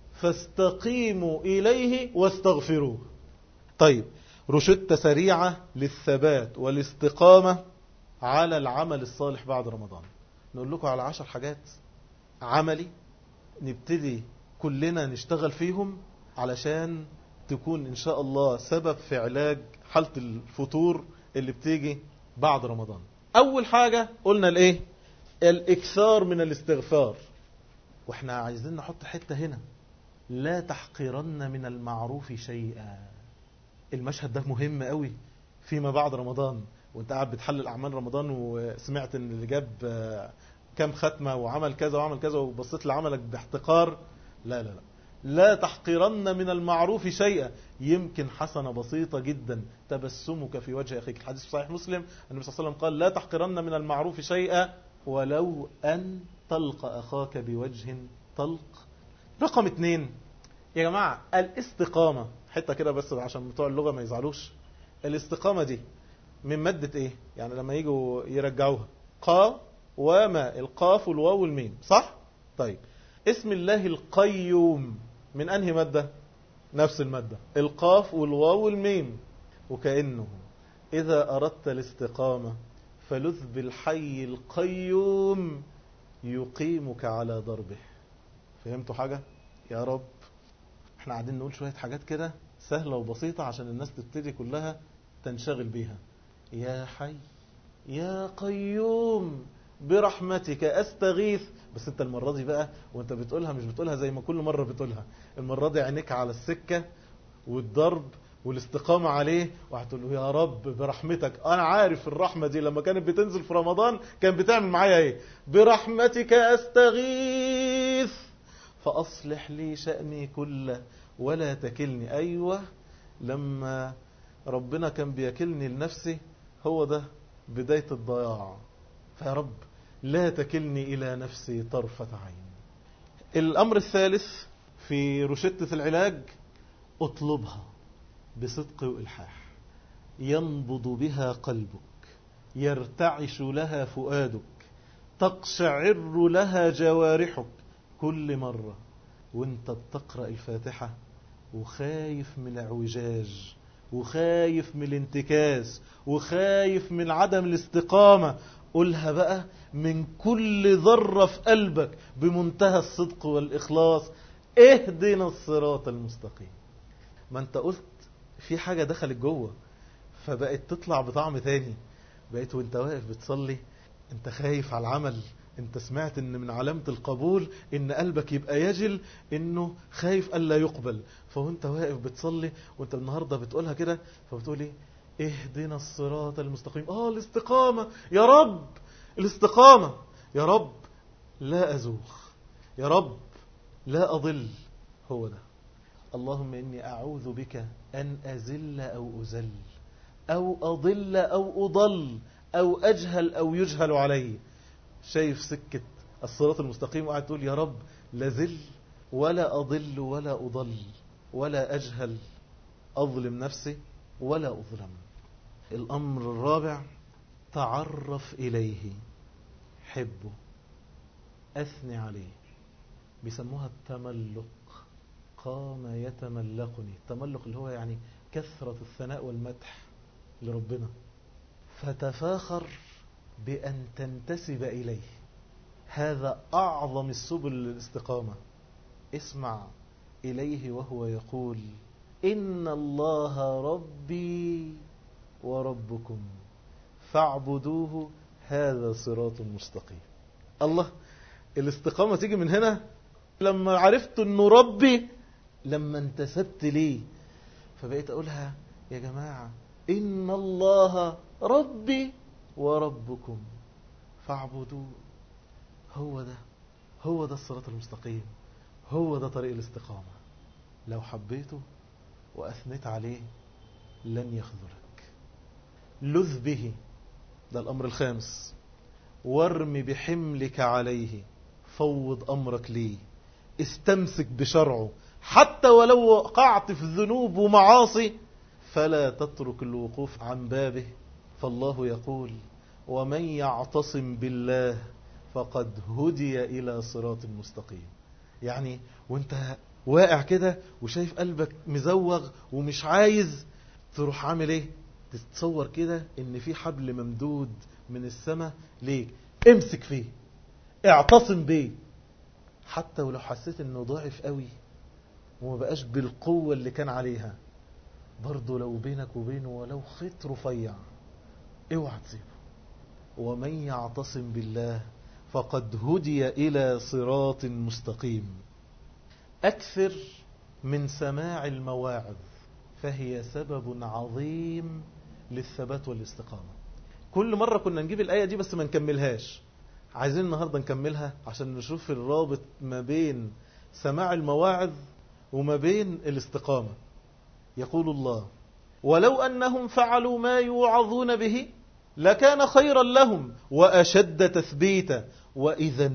فاستقيموا إليه واستغفروه. طيب، روشتة سريعة للثبات والاستقامة على العمل الصالح بعد رمضان. نقول لكم على عشر حاجات عملي نبتدي كلنا نشتغل فيهم علشان تكون إن شاء الله سبب في علاج حالة الفتور اللي بتيجي بعد رمضان. أول حاجة قلنا الإيه؟ الإكثار من الاستغفار. وإحنا عايزين نحط حتة هنا، لا تحقرن من المعروف شيئا. المشهد ده مهم قوي فيما بعد رمضان، وانت قاعد بتحلل أعمال رمضان وسمعت ان اللي جاب كام ختمة وعمل كذا وعمل كذا وبصيت لعملك باحتقار. لا لا لا لا تحقرن من المعروف شيئا. يمكن حسنة بسيطة جدا تبسمك في وجه أخيك. الحديث في صحيح مسلم النبي صلى الله عليه وسلم قال لا تحقرن من المعروف شيئا ولو أن تلقى أخاك بوجه طلق. رقم اتنين يا جماعة الاستقامة، حتى كده بس عشان بتوع اللغة ما يزعلوش. الاستقامة دي من مادة ايه؟ يعني لما يجوا يرجعوها قا وما، القاف والواو والميم، صح؟ طيب، اسم الله القيوم من انهي مادة؟ نفس المادة، القاف والواو والميم. وكأنه إذا أردت الاستقامة فلذ بالحي القيوم يقيمك على ضربه. فهمتوا حاجة؟ يا رب احنا قاعدين نقول شوية حاجات كده سهلة وبسيطة عشان الناس تبتدي كلها تنشغل بيها. يا حي يا قيوم برحمتك أستغيث. بس انت المرة دي بقى وانت بتقولها مش بتقولها زي ما كل مرة بتقولها. المرة دي عينيك على السكة والضرب والاستقامة عليه، وهتقول له يا رب برحمتك. انا عارف الرحمة دي لما كانت بتنزل في رمضان كان بتعمل معايا ايه. برحمتك أستغيث فأصلح لي شأني كله ولا تكلني. أيوة، لما ربنا كان بيكلني لنفسي هو ده بداية الضياع. فيا رب لا تكلني إلى نفسي طرفة عين. الأمر الثالث في روشتة العلاج اطلبها بصدق وإلحاح، ينبض بها قلبك، يرتعش لها فؤادك، تقشعر لها جوارحك. كل مرة وانت بتقرأ الفاتحة وخايف من الاعوجاج، وخايف من الانتكاس، وخايف من عدم الاستقامة، قولها بقى من كل ذرة في قلبك بمنتهى الصدق والإخلاص: اهدنا الصراط المستقيم. ما انت قلت في حاجة دخلت جوه فبقت تطلع بطعم تاني. بقيت وانت واقف بتصلي انت خايف على العمل، انت سمعت ان من علامة القبول ان قلبك يبقى يجل، انه خايف الا يقبل. فوانت واقف بتصلي وانت النهاردة بتقولها كده، فبتقولي اهدنا الصراط المستقيم. اه الاستقامة يا رب، الاستقامة يا رب، لا ازوغ يا رب، لا اضل. هو ده. اللهم اني اعوذ بك ان ازل او ازل، او اضل او اضل، او اجهل او يجهل علي. شايف سكة الصراط المستقيم وقاعد تقول يا رب لا زل ولا أضل ولا أضل ولا أجهل أظلم نفسي ولا أظلم. الأمر الرابع: تعرف إليه، حبه، أثني عليه. بيسموها التملق. قام يتملقني. التملق اللي هو يعني كثرة الثناء والمدح لربنا. فتفاخر بأن تنتسب إليه. هذا أعظم السبل للاستقامة. اسمع إليه وهو يقول: إن الله ربي وربكم فاعبدوه هذا صراط مستقيم. الله، الاستقامة تيجي من هنا. لما عرفت أنه ربي، لما انتسبت ليه، فبقيت أقولها يا جماعة: إن الله ربي وربكم فاعبدوه. هو ده، هو ده الصراط المستقيم، هو ده طريق الاستقامة. لو حبيته وأثنيت عليه لن يخذلك. لذ به، ده الأمر الخامس. وارم بحملك عليه، فوض أمرك ليه، استمسك بشرعه. حتى ولو وقعت في ذنوب ومعاصي فلا تترك الوقوف عن بابه. فالله يقول: ومن يعتصم بالله فقد هدي إلى صراط مستقيم. يعني وانت واقع كده وشايف قلبك مزوغ ومش عايز، تروح عامل ايه؟ تتصور كده ان في حبل ممدود من السماء ليك، امسك فيه، اعتصم بيه. حتى ولو حسيت انه ضعف قوي وما بقاش بالقوة اللي كان عليها، برضو لو بينك وبينه ولو خيط رفيع، اوعى تسيبه. ومن يعتصم بالله فقد هدي إلى صراط مستقيم. أكثر من سماع المواعظ، فهي سبب عظيم للثبات والاستقامة. كل مرة كنا نجيب الآية دي بس ما نكملهاش، عايزين النهاردة نكملها عشان نشوف الرابط ما بين سماع المواعظ وما بين الاستقامة. يقول الله: ولو أنهم فعلوا ما يوعظون به لكان خيرا لهم وأشد تثبيتا وإذا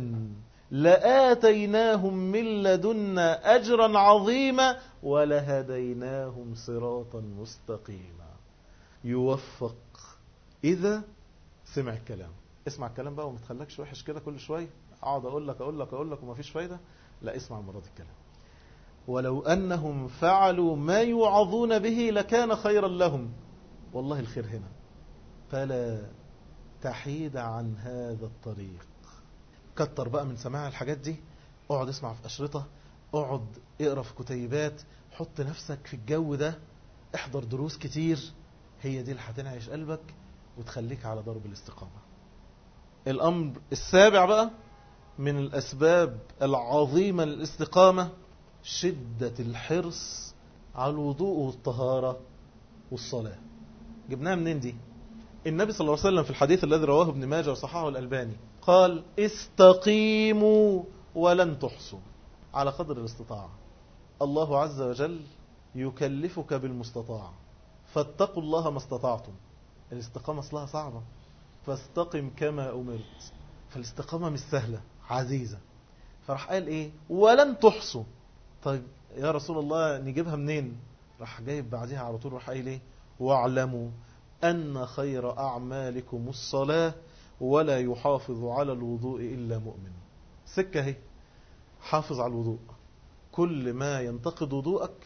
لآتيناهم من لدنا أجرا عظيما ولهديناهم صراطا مستقيما. يوفق إذا سمع الكلام. اسمع الكلام بقى وما تخلكش وحش كده كل شوية أقعد أقول لك أقول لك أقول لك وما فيش فايدة. لا، اسمع مرات الكلام. ولو أنهم فعلوا ما يوعظون به لكان خيرا لهم. والله الخير هنا. فلا تحيد عن هذا الطريق. كتر بقى من سماع الحاجات دي. اقعد اسمع في أشرطة، اقعد اقرأ في كتيبات، حط نفسك في الجو ده، احضر دروس كتير. هي دي اللي هتنعش قلبك وتخليك على درب الاستقامة. الأمر السابع بقى من الأسباب العظيمة للاستقامة: شدة الحرص على الوضوء والطهارة والصلاة. جبناها منين دي؟ النبي صلى الله عليه وسلم في الحديث الذي رواه ابن ماجه وصححه الألباني قال: استقيموا ولن تحصوا، على قدر الاستطاعة. الله عز وجل يكلفك بالمستطاع، فاتقوا الله ما استطعتم. الاستقامة اصلها صعبة، فاستقم كما أمرت. فالاستقامة مش سهلة، عزيزة. فراح قال ايه؟ ولن تحصوا. طيب يا رسول الله نجيبها منين؟ راح جايب بعدها على طول، راح قال ايه؟ واعلموا أن خير أعمالكم الصلاة ولا يحافظ على الوضوء إلا مؤمن. سكة هي، حافظ على الوضوء. كل ما ينتقد وضوءك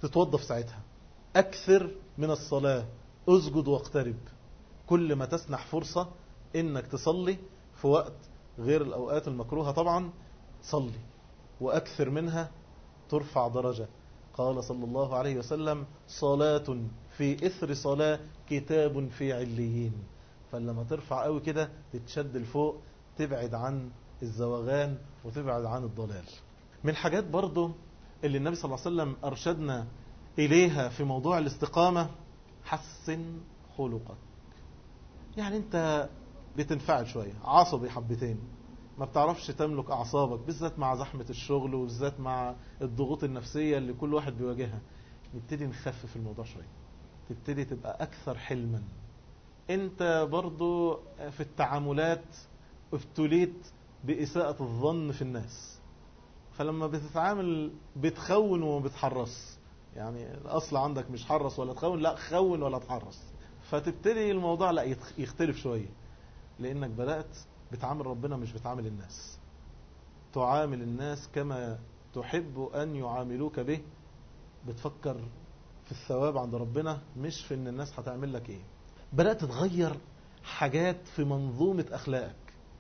تتوضى في ساعتها. أكثر من الصلاة، اسجد واقترب. كل ما تسنح فرصة إنك تصلي في وقت غير الأوقات المكروهة طبعا، صلي، وأكثر منها ترفع درجة. قال صلى الله عليه وسلم: صلاة في إثر صلاة كتاب في عليين. فلما ترفع قوي كده تتشد لفوق، تبعد عن الزوغان وتبعد عن الضلال. من الحاجات برضو اللي النبي صلى الله عليه وسلم أرشدنا إليها في موضوع الاستقامة: حسن خلقك. يعني أنت بتنفعل شوية، عصبي حبتين، ما بتعرفش تملك أعصابك، بالذات مع زحمة الشغل وبالذات مع الضغوط النفسية اللي كل واحد بيواجهها. نبتدي نخفف الموضوع شوية، تبتدي تبقى أكثر حلما. أنت برضو في التعاملات ابتليت بإساءة الظن في الناس، فلما بتتعامل بتخون وما بتحرص. يعني الأصل عندك مش حرص ولا تخون، لا خون ولا تحرص. فتبتدي الموضوع لا يختلف شوية، لأنك بدأت بتعامل ربنا مش بتعامل الناس. تعامل الناس كما تحب أن يعاملوك به. بتفكر في الثواب عند ربنا مش في أن الناس هتعمل لك إيه. بدأت تغير حاجات في منظومة أخلاقك.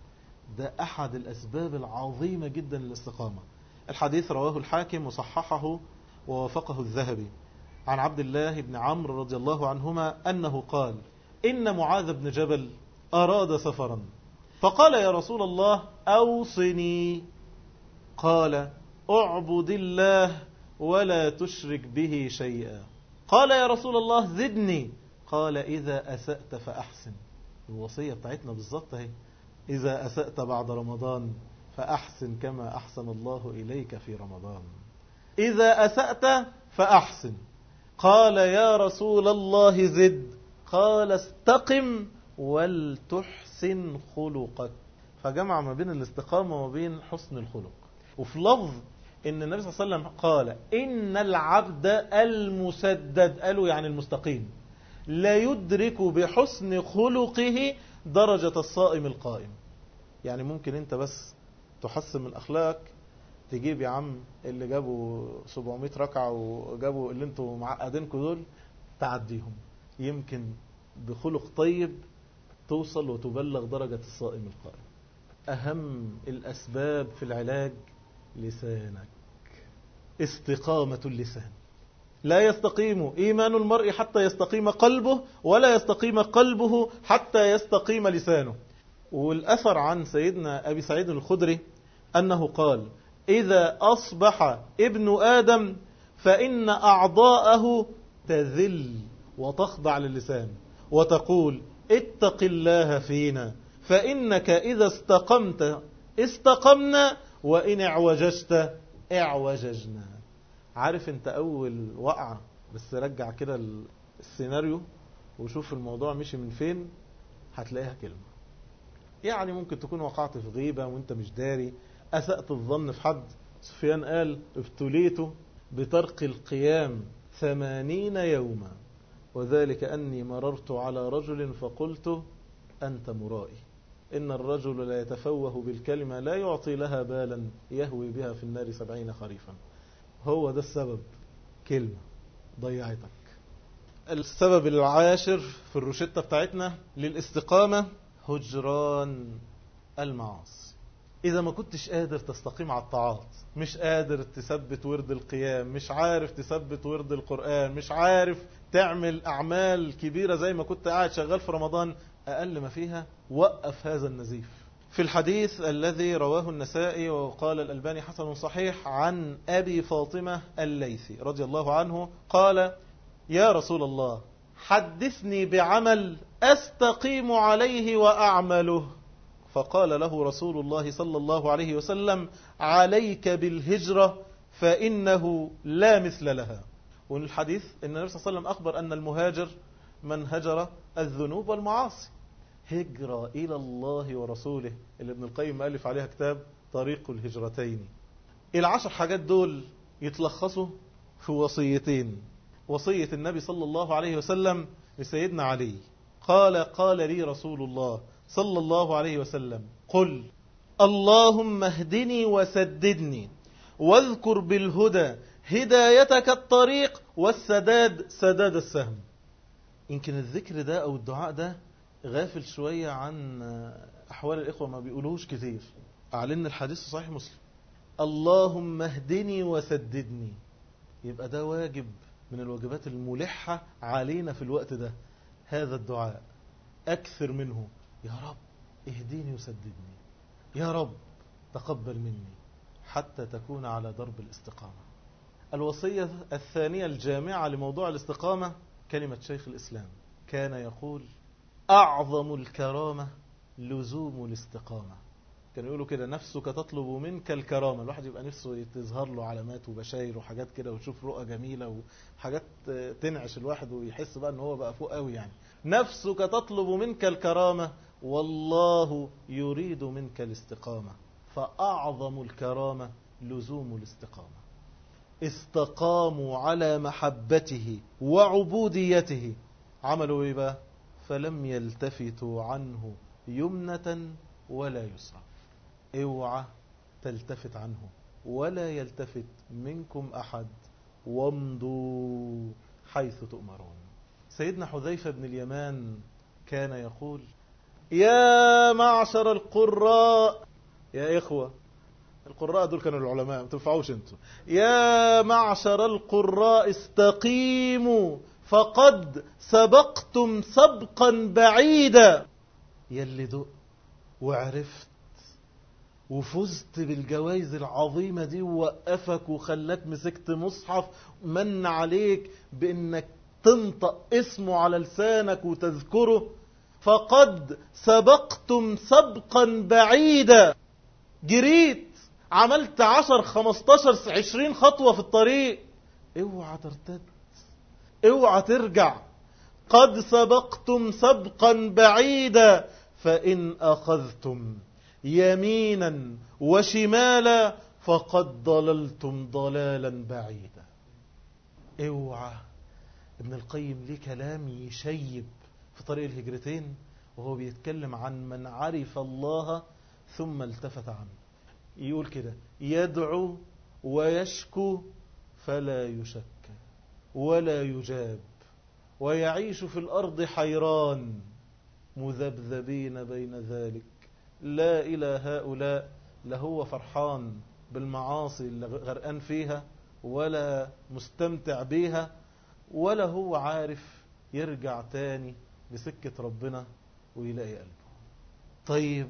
ده أحد الأسباب العظيمة جدا للاستقامة. الحديث رواه الحاكم وصححه ووافقه الذهبي عن عبد الله بن عمرو رضي الله عنهما أنه قال: إن معاذ بن جبل أراد سفرا، فقال: يا رسول الله أوصني. قال: اعبد الله ولا تشرك به شيئا. قال: يا رسول الله زدني. قال: إذا أسأت فأحسن. الوصية بتاعتنا بالظبط اهي: إذا أسأت بعد رمضان فأحسن كما أحسن الله إليك في رمضان. إذا أسأت فأحسن. قال: يا رسول الله زد. قال: استقم ولتحسن خلقك. فجمع ما بين الاستقامة وما بين حسن الخلق. وفي لفظ إن النبي صلى الله عليه وسلم قال: إن العبد المسدد، قالوا يعني المستقيم، لا يدرك بحسن خلقه درجة الصائم القائم. يعني ممكن انت بس تحسن من أخلاقك، تجيب يا عم اللي جابوا سبعمائة ركعة وجابوا اللي انتوا معقدينكم دول تعديهم، يمكن بخلق طيب توصل وتبلغ درجة الصائم القائم. أهم الأسباب في العلاج لسانك، استقامة اللسان. لا يستقيم إيمان المرء حتى يستقيم قلبه، ولا يستقيم قلبه حتى يستقيم لسانه. والأثر عن سيدنا أبي سعيد الخدري أنه قال: إذا أصبح ابن آدم فإن أعضاءه تذل وتخضع للسان وتقول: اتق الله فينا، فإنك إذا استقمت استقمنا، وإن اعوججت اعوججنا. عارف انت أول وقعة، بس رجع كده السيناريو وشوف الموضوع مشي من فين، هتلاقيها كلمة. يعني ممكن تكون وقعت في غيبة وانت مش داري، أسأت الظن في حد. سفيان قال: ابتليت بترك القيام ثمانين يوما، وذلك أني مررت على رجل فقلت: أنت مرائي. إن الرجل لا يتفوه بالكلمة لا يعطي لها بالا يهوي بها في النار سبعين خريفا. هو ده السبب، كلمة ضيعتك. السبب العاشر في الروشتة بتاعتنا للاستقامة: هجران المعاصي. إذا ما كنتش قادر تستقيم على الطاعات، مش قادر تثبت ورد القيام، مش عارف تثبت ورد القرآن، مش عارف تعمل أعمال كبيرة زي ما كنت قاعد شغال في رمضان، أقل ما فيها وقف هذا النزيف. في الحديث الذي رواه النسائي وقال الألباني حسن صحيح عن أبي فاطمة الليثي رضي الله عنه قال: يا رسول الله حدثني بعمل أستقيم عليه وأعمله. فقال له رسول الله صلى الله عليه وسلم: عليك بالهجرة فإنه لا مثل لها. وفي الحديث إن النبي صلى الله عليه وسلم أخبر أن المهاجر من هجر الذنوب والمعاصي. هجرة إلى الله ورسوله اللي ابن القيم ألف عليها كتاب طريق الهجرتين. العشر حاجات دول يتلخصوا في وصيتين. وصية النبي صلى الله عليه وسلم لسيدنا علي، قال: قال لي رسول الله صلى الله عليه وسلم: قل اللهم اهدني وسددني واذكر بالهدى هدايتك الطريق والسداد سداد السهم. يمكن الذكر ده أو الدعاء ده غافل شوية عن أحوال الإخوة، ما بيقولوش كتير. أعلن الحديث صحيح مسلم: اللهم اهدني وسددني. يبقى ده واجب من الواجبات الملحة علينا في الوقت ده، هذا الدعاء أكثر منه. يا رب اهديني وسددني، يا رب تقبل مني، حتى تكون على درب الاستقامة. الوصية الثانية الجامعة لموضوع الاستقامة كلمة شيخ الإسلام، كان يقول: أعظم الكرامة لزوم الاستقامة. كانوا يقولوا كده: نفسك تطلب منك الكرامة. الواحد يبقى نفسه تظهر له علامات وبشاير وحاجات كده، ويشوف رؤى جميلة وحاجات تنعش الواحد ويحس بقى ان هو بقى فوق قوي. يعني نفسك تطلب منك الكرامة والله يريد منك الاستقامة، فأعظم الكرامة لزوم الاستقامة. استقاموا على محبته وعبوديته، عملوا ايه بقى؟ فلم يلتفتوا عنه يمنة ولا يسرى. اوعى تلتفت عنه ولا يلتفت منكم أحد، وامضوا حيث تؤمرون. سيدنا حذيفة بن اليمان كان يقول: يا معشر القراء، يا إخوة القراء دول كانوا العلماء، ما تنفعوش انتم. يا معشر القراء استقيموا فقد سبقتم سبقا بعيدا. يلي دق وعرفت وفزت بالجوائز العظيمة دي، ووقفك وخلاك مسكت مصحف، من عليك بانك تنطق اسمه على لسانك وتذكره، فقد سبقتم سبقا بعيدا. جريت، عملت عشر خمستاشر عشرين خطوة في الطريق، اوعى ترتد، اوعى ترجع. قد سبقتم سبقا بعيدا، فإن أخذتم يمينا وشمالا فقد ضللتم ضلالا بعيدا. اوعى. ابن القيم ليه كلام يشيب في طريق الهجرتين، وهو بيتكلم عن من عرف الله ثم التفت عنه. يقول كده: يدعو ويشكو فلا يشك ولا يجاب، ويعيش في الأرض حيران مذبذبين بين ذلك، لا إلى هؤلاء، لا هو فرحان بالمعاصي اللي غرقان فيها ولا مستمتع بيها، ولا هو عارف يرجع تاني بسكة ربنا ويلاقي قلبه. طيب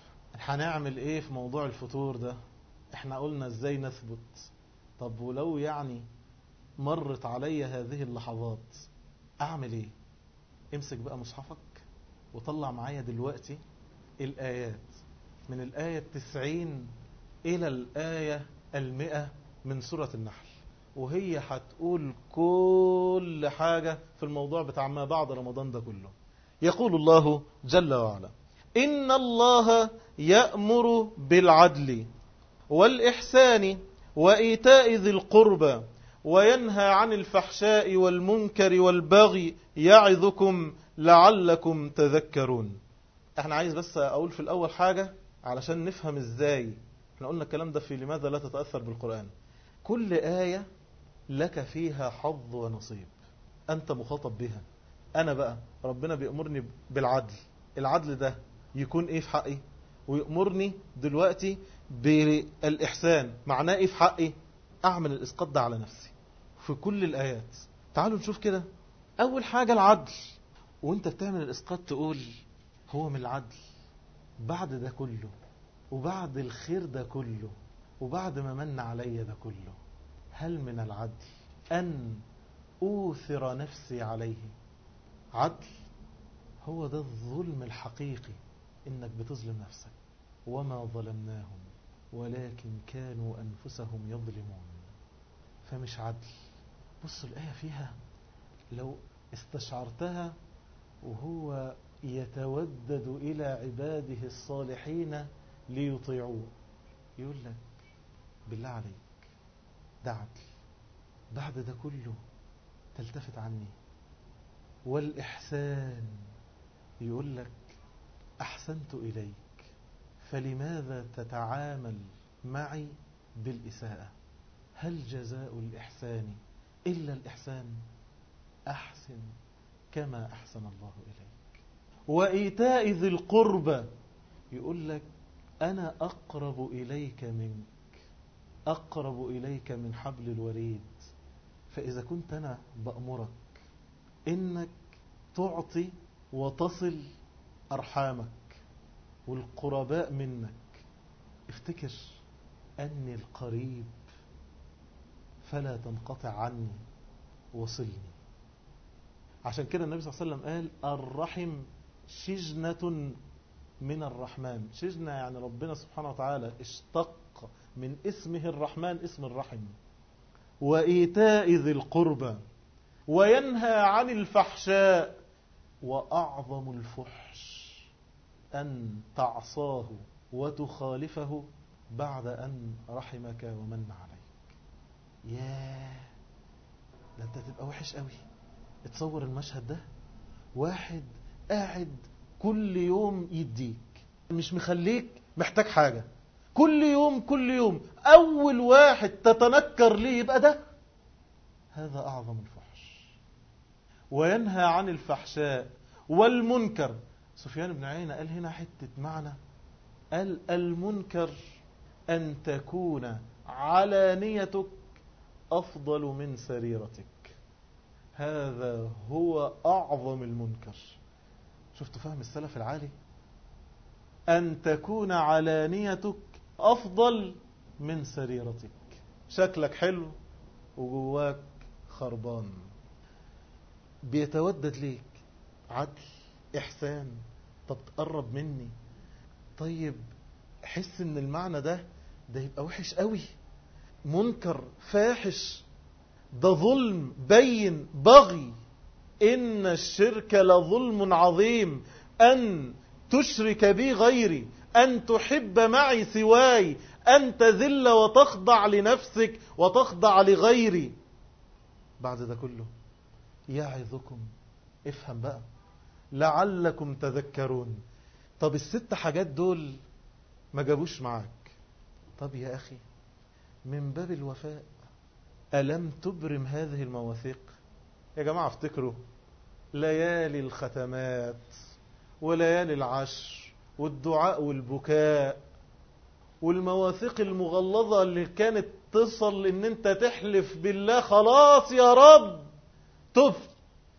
هنعمل ايه في موضوع الفتور ده؟ احنا قلنا ازاي نثبت. طب ولو يعني مرت علي هذه اللحظات اعمل ايه؟ امسك بقى مصحفك وطلع معايا دلوقتي الآيات من الآية التسعين إلى الآية المئة من سورة النحل، وهي هتقول كل حاجة في الموضوع بتاع ما بعد رمضان ده كله. يقول الله جل وعلا: إن الله يأمر بالعدل والإحسان وإيتاء ذي القربى وينهى عن الفحشاء والمنكر والبغي يعظكم لعلكم تذكرون. احنا عايز بس اقول في الاول حاجة علشان نفهم ازاي. احنا قلنا الكلام ده في لماذا لا تتأثر بالقرآن. كل آية لك فيها حظ ونصيب، انت مخاطب بها. انا بقى ربنا بيأمرني بالعدل، العدل ده يكون ايه في حقي؟ ويأمرني دلوقتي بالإحسان، معناه ايه في حقي؟ اعمل الاسقاط ده على نفسي في كل الآيات. تعالوا نشوف كده. اول حاجة العدل، وانت بتعمل الاسقاط تقول: هو من العدل بعد ده كله وبعد الخير ده كله وبعد ما من علي ده كله، هل من العدل أن أوثر نفسي عليه؟ عدل هو ده الظلم الحقيقي، إنك بتظلم نفسك. وما ظلمناهم ولكن كانوا أنفسهم يظلمون. فمش عدل. بصوا الآية فيها لو استشعرتها، وهو يتودد إلى عباده الصالحين ليطيعوه، يقول لك: بالله عليك ده عدل بعد ده كله تلتفت عني؟ والإحسان يقول لك: أحسنت إليك فلماذا تتعامل معي بالإساءة؟ هل جزاء الإحسان إلا الإحسان أحسن كما أحسن الله إليك. وإيتاء ذي القربى يقول لك أنا أقرب إليك منك، أقرب إليك من حبل الوريد. فإذا كنت أنا بأمرك إنك تعطي وتصل أرحامك والقرباء منك، افتكر أني القريب فلا تنقطع عني وصلني. عشان كده النبي صلى الله عليه وسلم قال الرحم شجنة من الرحمن. شجنة يعني ربنا سبحانه وتعالى اشتق من اسمه الرحمن اسم الرحم. وإيتاء ذي القربى وينهى عن الفحشاء، وأعظم الفحش أن تعصاه وتخالفه بعد أن رحمك ومن عليك. ياه، ده انت تبقى وحش قوي. اتصور المشهد ده، واحد قاعد كل يوم يديك، مش مخليك محتاج حاجة، كل يوم كل يوم أول واحد تتنكر ليه يبقى ده. هذا أعظم الفحش. وينهى عن الفحشاء والمنكر. سفيان بن عيينة قال هنا حتة معنى، قال المنكر أن تكون علانيتك أفضل من سريرتك. هذا هو أعظم المنكر. شفت فهم السلف العالي؟ أن تكون علانيتك أفضل من سريرتك. شكلك حلو وجواك خربان. بيتودد ليك عدل إحسان، طب تقرب مني. طيب حس ان المعنى ده ده يبقى وحش قوي، منكر فاحش، ده ظلم بين بغي. إن الشرك لظلم عظيم، أن تشرك بي غيري، أن تحب معي سواي، أن تذل وتخضع لنفسك وتخضع لغيري. بعد ده كله يعظكم، افهم بقى، لعلكم تذكرون. طب الست حاجات دول ما جابوش معاك. طب يا أخي من باب الوفاء ألم تبرم هذه المواثيق؟ يا جماعة افتكروا ليالي الختمات وليالي العشر والدعاء والبكاء والمواثيق المغلظة اللي كانت تصل ان انت تحلف بالله خلاص يا رب تبت،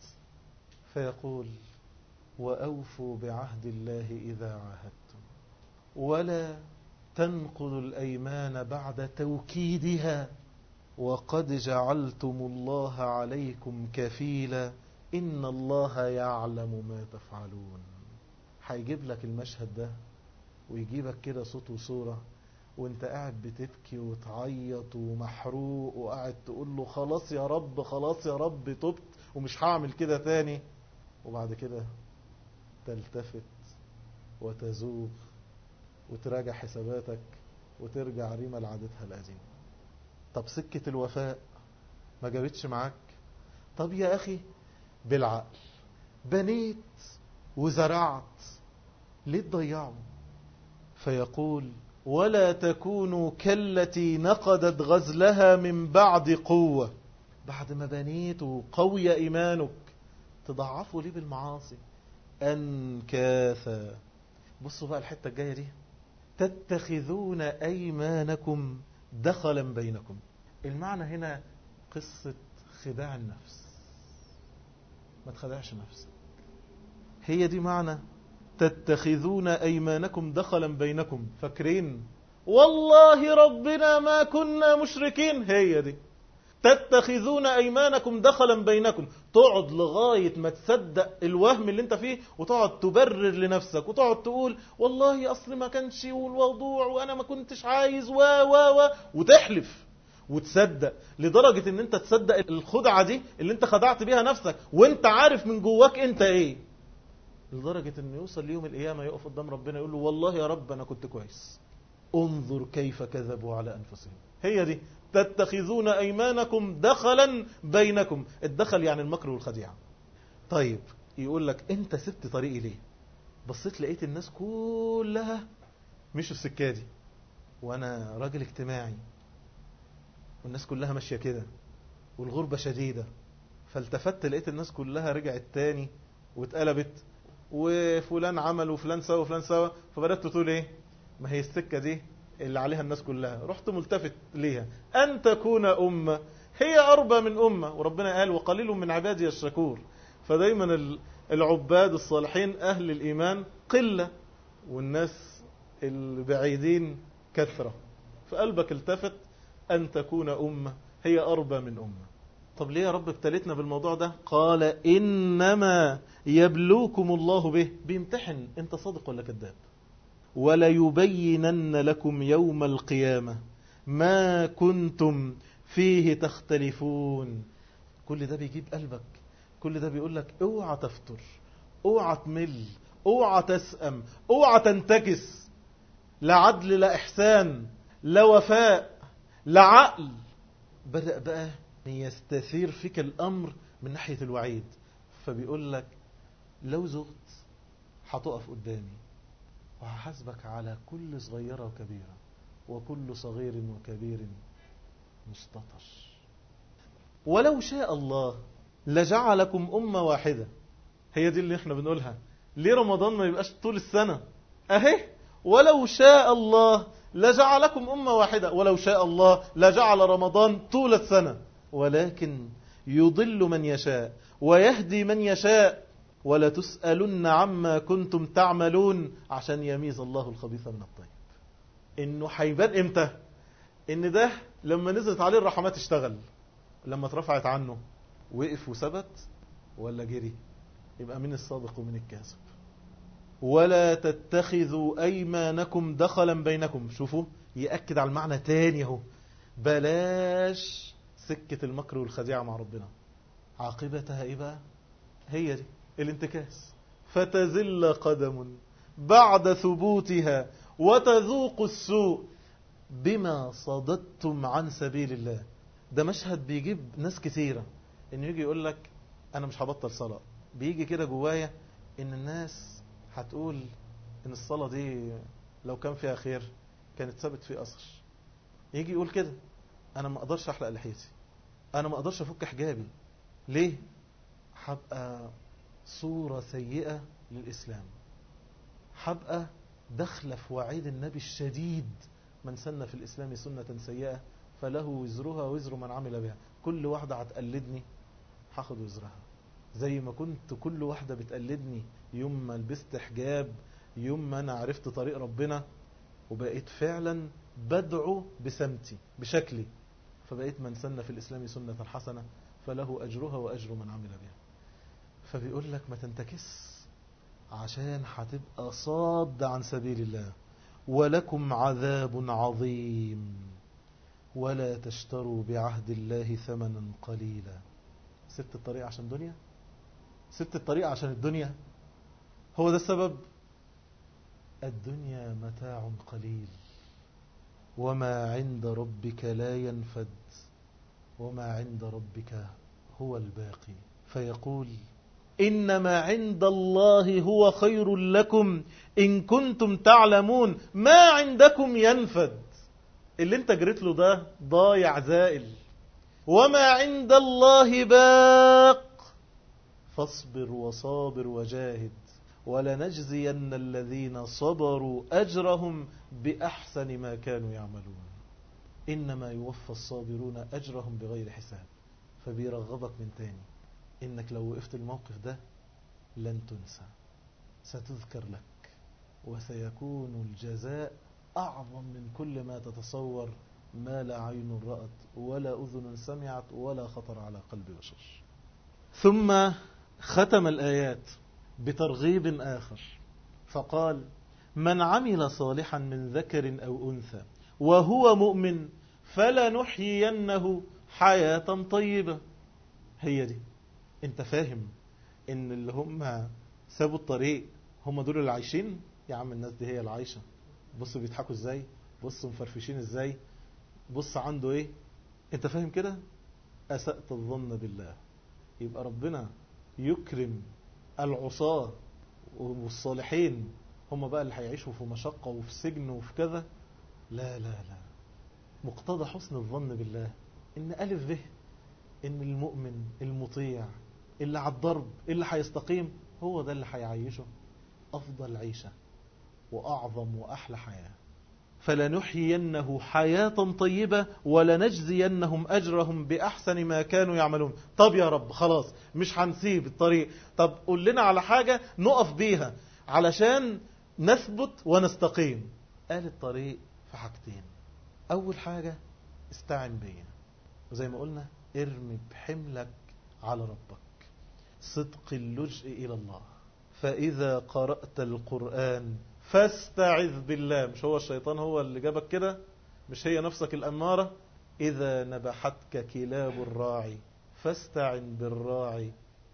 فيقول وأوفوا بعهد الله إذا عاهدتم ولا تنقضوا الأيمان بعد توكيدها وقد جعلتم الله عليكم كفيلا إن الله يعلم ما تفعلون. هيجيب لك المشهد ده ويجيبك كده صوت وصورة وانت قاعد بتبكي وتعيط ومحروق وقاعد تقول له خلاص يا رب خلاص يا رب تبت ومش هعمل كده تاني، وبعد كده تلتفت وتزوغ وتراجع حساباتك وترجع ريما لعادتها القديمة. طب سكة الوفاء ما جابتش معاك؟ طب يا أخي بالعقل بنيت وزرعت، ليه تضيعه؟ فيقول ولا تكونوا كالتي نقضت غزلها من بعد قوة. بعد ما بنيت وقوي إيمانك تضعفوا ليه بالمعاصي؟ أنكاثا. بصوا بقى الحتة الجاية دي، تتخذون أيمانكم دخلا بينكم. المعنى هنا قصة خداع النفس، ما تخدعش نفسك. هي دي معنى تتخذون أيمانكم دخلا بينكم. فاكرين والله ربنا ما كنا مشركين؟ هي دي تتخذون أيمانكم دخلا بينكم. تقعد لغاية ما تصدق الوهم اللي انت فيه وتقعد تبرر لنفسك وتقعد تقول والله أصل ما كانش والموضوع وأنا ما كنتش عايز و و و وتحلف وتصدق لدرجة ان انت تصدق الخدعة دي اللي انت خدعت بيها نفسك وانت عارف من جواك انت ايه، لدرجة ان يوصل ليوم القيامة يقف قدام ربنا يقول له والله يا رب انا كنت كويس. انظر كيف كذبوا على انفسهم. هي دي تتخذون ايمانكم دخلا بينكم. الدخل يعني المكر والخديعة. طيب يقول لك انت سبت طريقي ليه؟ بصيت لقيت الناس كلها مشوا السكة دي وانا راجل اجتماعي والناس كلها ماشية كده والغربة شديدة. فالتفت لقيت الناس كلها رجعت تاني واتقلبت، وفلان عمل وفلان سوى وفلان سوى. فبدأت تقول ايه؟ ما هي السكة دي اللي عليها الناس كلها. رحت ملتفت ليها، أن تكون أمة هي أربى من أمة. وربنا قال وقليل من عبادي الشكور. فدايما العباد الصالحين أهل الإيمان قلة، والناس البعيدين كثرة. فقلبك التفت أن تكون أمة هي أربى من أمة. طب ليه يا رب ابتلتنا بالموضوع ده؟ قال إنما يبلوكم الله به، بيمتحن انت صادق ولا كذاب. وليبينن لكم يوم القيامة ما كنتم فيه تختلفون. كل ده بيجيب قلبك، كل ده بيقول لك اوعى تفتر، اوعى تمل، اوعى تسأم، اوعى تنتكس. لا عدل، لا إحسان، لا وفاء، لا عقل. بدأ بقى يستثير فيك الأمر من ناحية الوعيد. فبيقول لك لو زغت هتقف قدامي وهحاسبك على كل صغيرة وكبيرة، وكل صغير وكبير مستطر. ولو شاء الله لجعلكم أمة واحدة. هي دي اللي احنا بنقولها. ليه رمضان ما يبقاش طول السنة؟ اهي ولو شاء الله لجعلكم أمة واحدة، ولو شاء الله لجعل رمضان طول السنة، ولكن يضل من يشاء ويهدي من يشاء ولا تسألن عما كنتم تعملون، عشان يميز الله الخبيث من الطيب. انه هيبان امتى؟ ان ده لما نزلت عليه الرحمات اشتغل، لما اترفعت عنه وقف وثبت ولا جري. يبقى من الصادق ومن الكاذب. ولا تتخذوا أيمانكم دخلا بينكم. شوفوا يأكد على المعنى تاني اهو. بلاش سكة المكر والخديعة مع ربنا. عاقبتها ايه بقى؟ هي دي الانتكاس. فتزل قدم بعد ثبوتها وتذوق السوء بما صددتم عن سبيل الله. ده مشهد بيجيب ناس كثيرة، انه يجي يقول لك انا مش هبطل صلاة. بيجي كده جوايا ان الناس هتقول ان الصلاة دي لو كان فيها خير كانت ثابت في أثر. يجي يقول كده انا ما اقدرش احلق لحيتي، انا ما اقدرش افك حجابي. ليه؟ هبقى صورة سيئة للإسلام، هبقى دخل في وعيد النبي الشديد من سن في الإسلام سنة سيئة فله وزرها وزر من عمل بها. كل واحدة هتقلدني هاخد وزرها. زي ما كنت كل واحدة بتقلدني يوم ما لبست حجاب، يوم ما أنا عرفت طريق ربنا وبقيت فعلا بدعو بسمتي بشكلي، فبقيت من سن في الإسلام سنة حسنة فله أجرها وأجر من عمل بها. فبيقول لك ما تنتكس، عشان هتبقى صاد عن سبيل الله. ولكم عذاب عظيم ولا تشتروا بعهد الله ثمنا قليلا. سبت الطريق عشان دنيا؟ سبت الطريق عشان الدنيا؟ هو ده السبب؟ الدنيا متاع قليل وما عند ربك لا ينفد وما عند ربك هو الباقي. فيقول إنما عند الله هو خير لكم إن كنتم تعلمون. ما عندكم ينفد، اللي انت جريت له ده ضايع زائل. وما عند الله باق فاصبر وصابر وجاهد ولنجزين الذين صبروا أجرهم بأحسن ما كانوا يعملون. إنما يوفى الصابرون أجرهم بغير حساب. فبيرغبك من تاني إنك لو وقفت الموقف ده لن تنسى، ستذكر لك وسيكون الجزاء أعظم من كل ما تتصور، ما لا عين رأت ولا أذن سمعت ولا خطر على قلب بشر. ثم ختم الآيات بترغيب آخر فقال من عمل صالحا من ذكر أو أنثى وهو مؤمن فلنحيينه حياة طيبة. هي دي. انت فاهم ان اللي هم سابوا الطريق هم دول اللي عايشين؟ يا عم الناس دي هي اللي عايشة. بص بيضحكوا ازاي، بص مفرفشين ازاي، بص عنده ايه. انت فاهم كده؟ أسأت الظن بالله. يبقى ربنا يكرم العصاة والصالحين هم بقى اللي هيعيشوا في مشقة وفي سجن وفي كذا؟ لا لا لا. مقتضى حسن الظن بالله إن ألف به إن المؤمن المطيع اللي على الضرب اللي هيستقيم هو ده اللي هيعيشه أفضل عيشة وأعظم وأحلى حياة. فلنحيينه حياة طيبة ولنجزينهم أجرهم بأحسن ما كانوا يعملون. طب يا رب خلاص مش هنسيب الطريق، طب قول لنا على حاجة نقف بيها علشان نثبت ونستقيم. قال الطريق في حاجتين. أول حاجة استعن بيا، وزي ما قلنا ارمي بحملك على ربك. صدق اللجء إلى الله. فإذا قرأت القرآن فاستعذ بالله. مش هو الشيطان هو اللي جابك كده؟ مش هي نفسك الأمارة؟ إذا نبحتك كلاب الراعي فاستعن بالراعي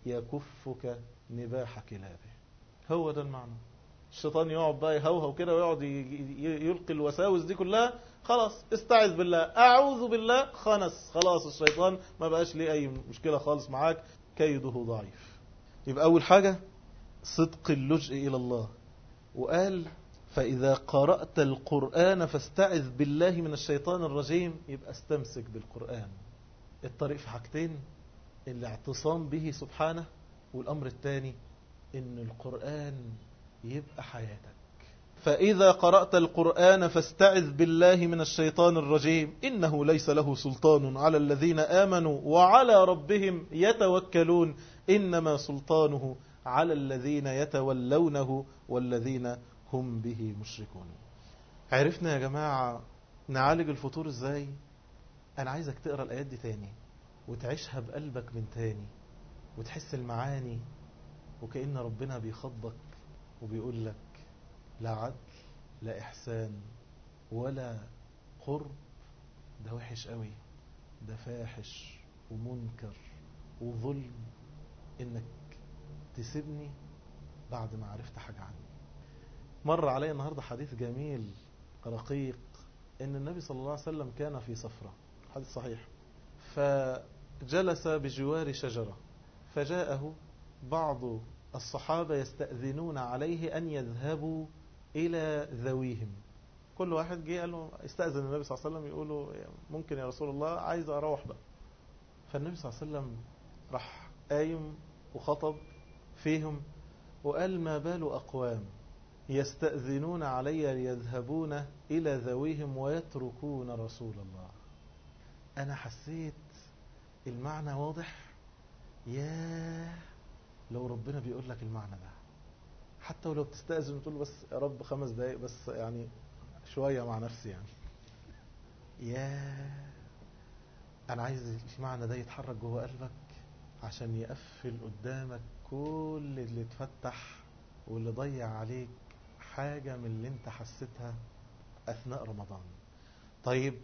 يكفك نباح كلابه. هو ده المعنى. الشيطان يقعد بقى يهوهو كده ويقعد يلقي الوساوس دي كلها. خلاص استعذ بالله، أعوذ بالله، خنس. خلاص الشيطان ما بقاش ليه أي مشكلة خالص معاك، كيده ضعيف. يبقى أول حاجة صدق اللجء إلى الله. وقال فإذا قرأت القرآن فاستعذ بالله من الشيطان الرجيم. يبقى استمسك بالقرآن. الطريق في حاجتين، الاعتصام به سبحانه، والأمر الثاني إن القرآن يبقى حياتك. فإذا قرأت القرآن فاستعذ بالله من الشيطان الرجيم إنه ليس له سلطان على الذين آمنوا وعلى ربهم يتوكلون إنما سلطانه على الذين يتولونه والذين هم به مشركون. عرفنا يا جماعة نعالج الفتور ازاي؟ أنا عايزك تقرأ الآيات دي تاني وتعيشها بقلبك من تاني وتحس المعاني، وكأن ربنا بيخضك وبيقول لك لا عدل لا إحسان ولا قرب، ده وحش قوي، ده فاحش ومنكر وظلم إنك تسيبني بعد ما عرفت حاجة عني. مر علي النهاردة حديث جميل رقيق إن النبي صلى الله عليه وسلم كان في سفرة، حديث صحيح، فجلس بجوار شجرة فجاءه بعض الصحابة يستأذنون عليه أن يذهبوا إلى ذويهم. كل واحد جه قال له استأذن النبي صلى الله عليه وسلم، يقولوا ممكن يا رسول الله عايز أروح بقى. فالنبي صلى الله عليه وسلم راح قايم وخطب فيهم وقال ما بال أقوام يستأذنون علي ليذهبون إلى ذويهم ويتركون رسول الله. أنا حسيت المعنى واضح. ياه لو ربنا بيقول لك المعنى ده، حتى ولو بتستأذن وتقول بس يا رب خمس دقايق بس، يعني شوية مع نفسي يعني. ياه أنا عايز المعنى ده يتحرك جوه قلبك عشان يقفل قدامك كل اللي اتفتح واللي ضيع عليك حاجة من اللي انت حسيتها أثناء رمضان. طيب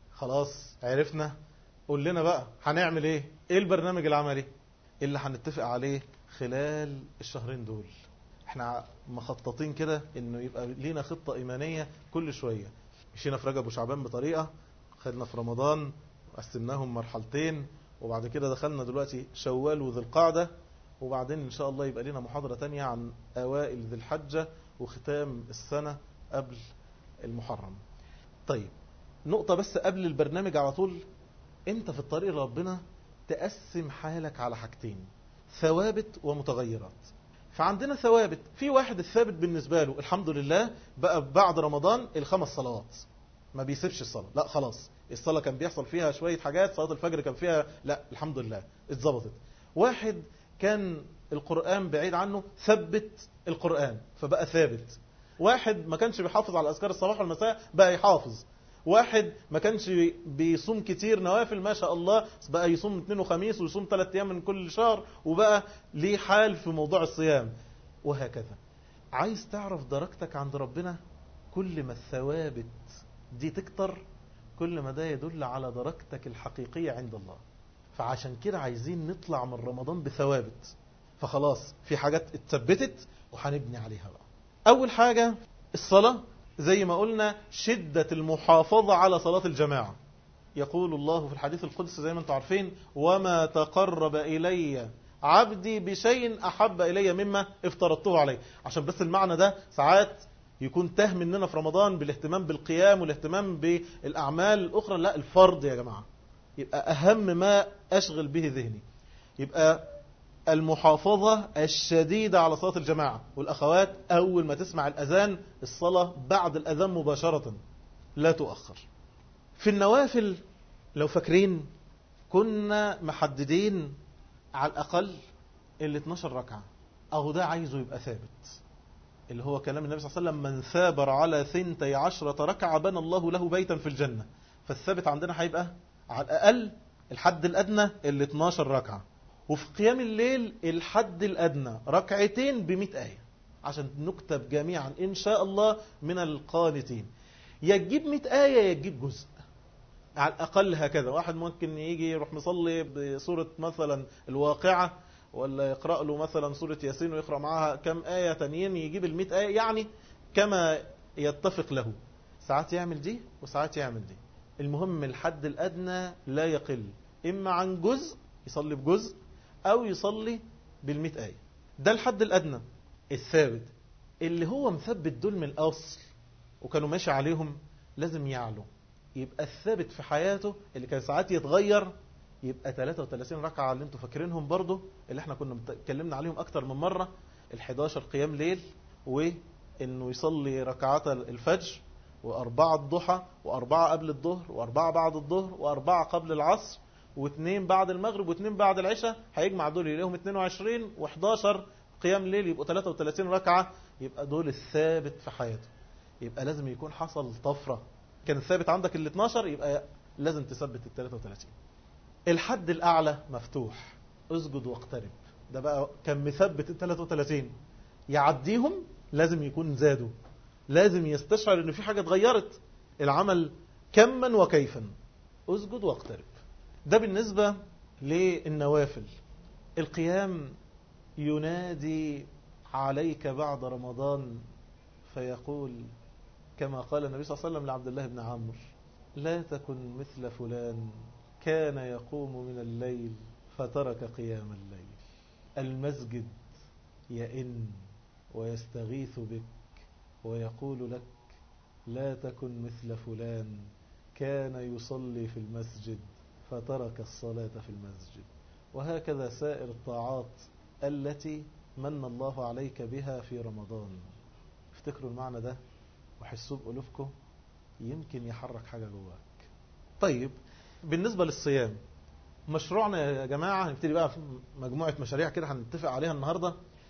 خلاص عرفنا، قول لنا بقى هنعمل ايه؟ ايه البرنامج العملي اللي هنتفق عليه خلال الشهرين دول؟ احنا مخططين كده انه يبقى لينا خطة ايمانية كل شوية. مشينا في رجب وشعبان بطريقة، خدنا في رمضان قسمناهم مرحلتين، وبعد كده دخلنا دلوقتي شوال وذي القعدة، وبعدين ان شاء الله يبقى لنا محاضرة تانية عن اوائل ذي الحجة وختام السنة قبل المحرم. طيب نقطة بس قبل البرنامج على طول، انت في الطريق لربنا تقسم حالك على حاجتين، ثوابت ومتغيرات. فعندنا ثوابت، في واحد الثابت بالنسبة له الحمد لله بقى بعد رمضان الخمس صلوات ما بيسيبش الصلاة، لا خلاص الصلاة كان بيحصل فيها شوية حاجات، صلاة الفجر كان فيها لا الحمد لله اتظبطت. واحد كان القرآن بعيد عنه ثبت القرآن فبقى ثابت. واحد ما كانش بيحافظ على أذكار الصباح والمساء بقى يحافظ. واحد ما كانش بيصوم كتير نوافل ما شاء الله بقى يصوم اثنين وخميس ويصوم ثلاث ايام من كل شهر وبقى ليه حال في موضوع الصيام، وهكذا. عايز تعرف درجتك عند ربنا؟ كل ما الثوابت دي تكتر كل ما ده يدل على درجتك الحقيقية عند الله. فعشان كده عايزين نطلع من رمضان بثوابت. فخلاص في حاجات اتثبتت وهنبني عليها بقى. أول حاجة الصلاة، زي ما قلنا شدة المحافظة على صلاة الجماعة. يقول الله في الحديث القدسي زي ما انتم عارفين وما تقرب إلي عبدي بشيء أحب إلي مما افترضته عليه. عشان بس المعنى ده ساعات يكون تاه مننا في رمضان بالاهتمام بالقيام والاهتمام بالأعمال الأخرى. لا، الفرض يا جماعة، يبقى أهم ما أشغل به ذهني. يبقى المحافظة الشديدة على صلاة الجماعة، والأخوات أول ما تسمع الأذان الصلاة بعد الأذان مباشرة لا تؤخر. في النوافل لو فاكرين كنا محددين على الأقل ال اثناشر ركعة، أو ده عايزه يبقى ثابت، اللي هو كلام النبي صلى الله عليه وسلم: من ثابر على ثنتي عشرة ركعة بنى الله له بيتا في الجنة. فالثابت عندنا هيبقى على الأقل الحد الأدنى ال اثناشر ركعة. وفي قيام الليل الحد الأدنى ركعتين بمئة آية، عشان نكتب جميعا إن شاء الله من القانتين. يجيب مئة آية يجيب جزء على الأقل هكذا. واحد ممكن يجي يروح مصلي بسورة مثلا الواقعة، ولا يقرأ له مثلا سورة ياسين ويقرأ معها كم آية تانيين، يجيب المئة آية، يعني كما يتفق له. ساعات يعمل دي وساعات يعمل دي. المهم الحد الأدنى لا يقل، إما عن جزء يصلي بجزء أو يصلي بالمئة آية. ده الحد الأدنى الثابت اللي هو مثبت دول من الأصل وكانوا ماشي عليهم، لازم يعلو. يبقى الثابت في حياته اللي كان ساعات يتغير يبقى ثلاثة وثلاثين ركعة اللي انتوا فاكرينهم برضو، اللي احنا كنا اتكلمنا عليهم أكتر من مرة. الحداشر قيام ليل، وإنه يصلي ركعات الفجر، وأربعة الضحى، وأربعة قبل الظهر، وأربعة بعد الظهر، وأربعة قبل العصر، واثنين بعد المغرب، واثنين بعد العشاء. هيجمع دول يلاقيهم اثنين وعشرين وحداشر قيام ليل، يبقوا ثلاثة وثلاثين ركعة. يبقى دول الثابت في حياته. يبقى لازم يكون حصل طفرة. كان الثابت عندك ال اثناشر، يبقى لازم تثبت ال ثلاثة وثلاثين. الحد الأعلى مفتوح، اسجد واقترب. ده بقى كان مثبت ال ثلاثة وثلاثين، يعديهم لازم يكون زادوا، لازم يستشعر ان في حاجة اتغيرت. العمل كما وكيفا، اسجد واقترب. ده بالنسبة للنوافل. القيام ينادي عليك بعد رمضان فيقول كما قال النبي صلى الله عليه وسلم لعبد الله بن عمرو: لا تكن مثل فلان كان يقوم من الليل فترك قيام الليل. المسجد يئن ويستغيث بك ويقول لك: لا تكن مثل فلان كان يصلي في المسجد فترك الصلاة في المسجد. وهكذا سائر الطاعات التي من الله عليك بها في رمضان. افتكروا المعنى ده وحسوا بقلوبكم، يمكن يحرك حاجة جواك. طيب بالنسبة للصيام، مشروعنا يا جماعة هنبتدي بقى في مجموعة مشاريع كده هنتفق عليها النهاردة.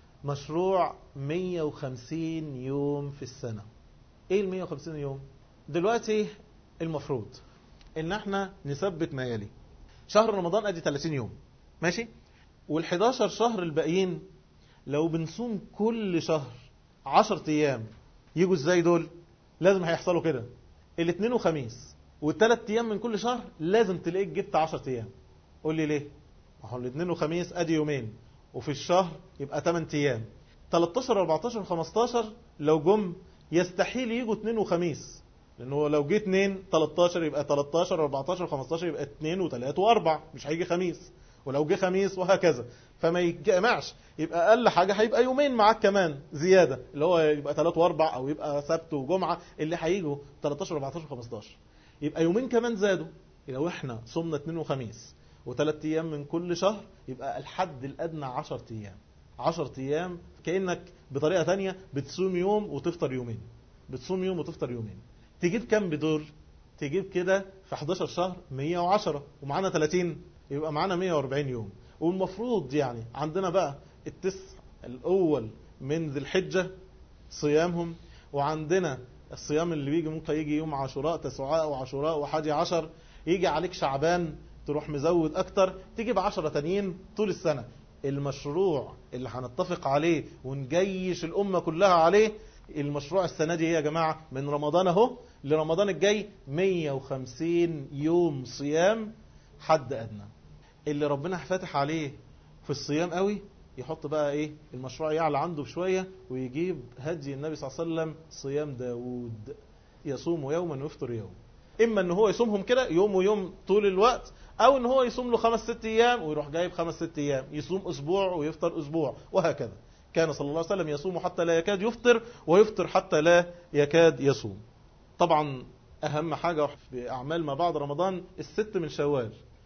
مشروع مية وخمسين يوم في السنة. ايه ال مية وخمسين يوم؟ دلوقتي المفروض ان احنا نثبت ما يلي. شهر رمضان ادي ثلاثين يوم، ماشي؟ والحداشر شهر الباقيين لو بنصوم كل شهر عشر ايام، يجوا ازاي دول؟ لازم هيحصلوا كده: الاثنين وخميس والثلاث ايام من كل شهر لازم تلاقيك جبت عشر ايام. قول لي ليه؟ ما هو الاثنين وخميس ادي يومين، وفي الشهر يبقى ثمانية ايام. ثلاثة عشر أربعة عشر خمستاشر لو جم يستحيل يجوا اثنين وخميس، لانه لو جه اثنين ثلاثة عشر يبقى ثلاثة عشر أربعة عشر خمستاشر يبقى اثنين وثلاثة وأربعة، مش هيجي خميس. ولو جه خميس وهكذا، فما يتجمعش. يبقى اقل حاجه هيبقى يومين معاك كمان زياده، اللي هو يبقى ثلاثة وأربعة، او يبقى سبت وجمعه اللي هيجوا ثلاثة عشر أربعة عشر خمستاشر، يبقى يومين كمان زادوا. لو احنا صمنا اثنين وخميس وثلاث ايام من كل شهر، يبقى الحد الادنى عشر ايام. عشر ايام كانك بطريقه ثانيه بتصوم يوم وتفطر يومين، بتصوم يوم وتفطر يومين. تجيب كام بدول؟ تجيب كده في حداشر شهر مية وعشرة، ومعانا ثلاثين، يبقى معانا مية وأربعين يوم. والمفروض يعني عندنا بقى التسع الأول من ذي الحجة صيامهم، وعندنا الصيام اللي بيجي ممكن يجي يوم عاشوراء، تسعاء وعاشوراء وحادي عشر، يجي عليك شعبان تروح مزود أكتر، تيجي بعشرة تانيين طول السنة. المشروع اللي هنتفق عليه ونجيش الأمة كلها عليه، المشروع السنة دي يا جماعة من رمضان اهو لرمضان الجاي مية وخمسين يوم صيام حد أدنى. اللي ربنا فاتح عليه في الصيام قوي يحط بقى ايه المشروع يعلى عنده بشوية، ويجيب هدي النبي صلى الله عليه وسلم صيام داود، يصوم يوما ويفطر يوم. اما ان هو يصومهم كده يوم ويوم طول الوقت، او ان هو يصوم له خمس ست ايام ويروح جايب خمس ست ايام، يصوم اسبوع ويفطر اسبوع، وهكذا. كان صلى الله عليه وسلم يصوم حتى لا يكاد يفطر، ويفطر حتى لا يكاد يصوم. طبعا اهم حاجة في اعمال ما بعد رمضان الست من شوال،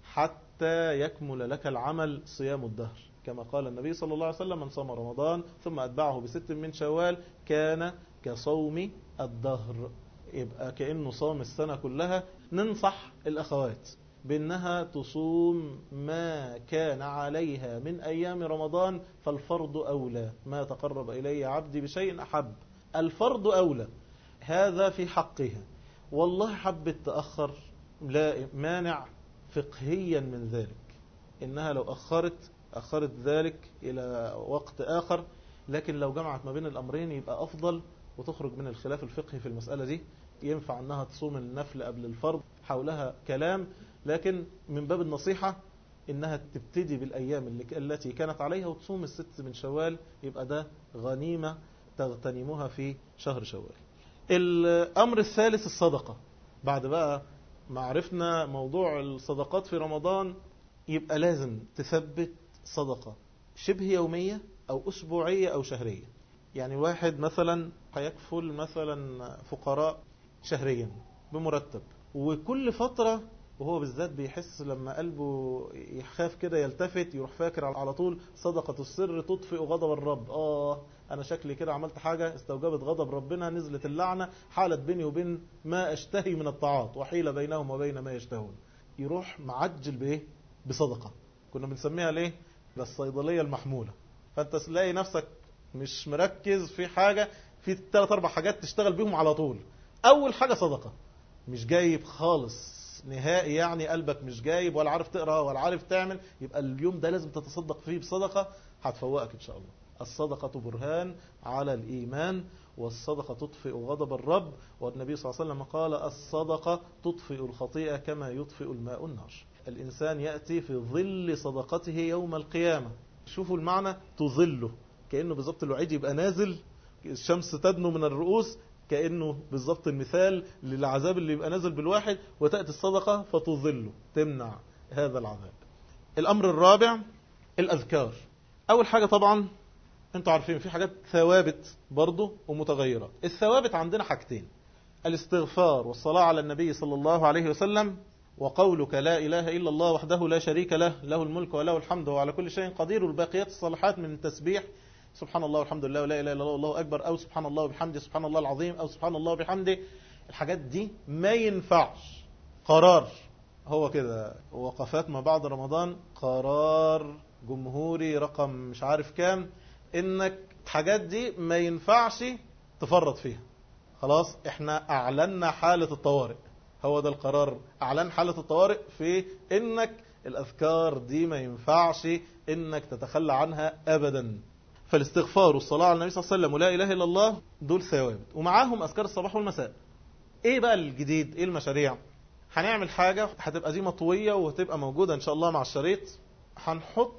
حتى يكمل لك العمل صيام الدهر، كما قال النبي صلى الله عليه وسلم: من صام رمضان ثم أتبعه بست من شوال كان كصوم الدهر. يبقى كأنه صام السنة كلها. ننصح الأخوات بأنها تصوم ما كان عليها من أيام رمضان، فالفرض أولى. ما تقرب إلي عبدي بشيء أحب، الفرض أولى، هذا في حقها. والله حبت تأخر، لا مانع فقهيا من ذلك، إنها لو أخرت أخرت ذلك إلى وقت آخر، لكن لو جمعت ما بين الأمرين يبقى أفضل وتخرج من الخلاف الفقهي في المسألة دي. ينفع أنها تصوم النفل قبل الفرض، حولها كلام، لكن من باب النصيحة إنها تبتدي بالأيام التي كانت عليها وتصوم الست من شوال، يبقى ده غنيمة تغتنمها في شهر شوال. الأمر الثالث الصدقة. بعد بقى ما عرفنا موضوع الصدقات في رمضان، يبقى لازم تثبت صدقة شبه يومية أو أسبوعية أو شهرية. يعني واحد مثلا هيكفل مثلا فقراء شهريا بمرتب، وكل فترة وهو بالذات بيحس لما قلبه يخاف كده يلتفت يروح فاكر على طول صدقة السر تطفئ غضب الرب. آه أنا شكلي كده عملت حاجة استوجبت غضب ربنا، نزلت اللعنة، حالت بيني وبين ما أشتهي من الطاعات وحيل بينهم وبين ما يشتهون. يروح معجل بإيه؟ بصدقة. كنا بنسميها ليه؟ للصيدلية المحمولة. فأنت تلاقي نفسك مش مركز في حاجة، في ثلاث أربع حاجات تشتغل بيهم على طول. أول حاجة صدقة، مش جايب خالص نهائي، يعني قلبك مش جايب ولا عارف تقرأ ولا عارف تعمل، يبقى اليوم ده لازم تتصدق فيه بصدقة هتفوقك إن شاء الله. الصدقة برهان على الإيمان، والصدقة تطفئ غضب الرب، والنبي صلى الله عليه وسلم قال: الصدقة تطفئ الخطيئة كما يطفئ الماء النار. الإنسان يأتي في ظل صدقته يوم القيامة. شوفوا المعنى، تظله، كأنه بالضبط الوعيد يبقى نازل، الشمس تدنو من الرؤوس، كأنه بالضبط المثال للعذاب اللي يبقى نازل بالواحد، وتأتي الصدقة فتظله، تمنع هذا العذاب. الأمر الرابع الأذكار. أول حاجة طبعا انتوا عارفين في حاجات ثوابت برضو ومتغيرة. الثوابت عندنا حاجتين: الاستغفار والصلاة على النبي صلى الله عليه وسلم، وقولك لا إله إلا الله وحده لا شريك له، له الملك وله الحمد وعلى كل شيء قدير. والباقيات الصالحات من التسبيح: سبحان الله والحمد لله ولا إله إلا الله والله أكبر، أو سبحان الله وبحمده سبحان الله العظيم، أو سبحان الله وبحمده. الحاجات دي ما ينفعش. قرار هو كده، وقفات ما بعد رمضان، قرار جمهوري رقم مش عارف كام، إنك الحاجات دي ما ينفعش تفرط فيها. خلاص احنا أعلنا حالة الطوارئ، هو ده القرار، أعلن حالة الطوارئ في إنك الأذكار دي ما ينفعش إنك تتخلى عنها أبدا. فالاستغفار والصلاة على النبي صلى الله عليه وسلم ولا إله إلا الله دول ثوابت، ومعاهم أذكار الصباح والمساء. إيه بقى الجديد؟ إيه المشاريع؟ هنعمل حاجة هتبقى دي مطوية وهتبقى موجودة إن شاء الله مع الشريط. هنحط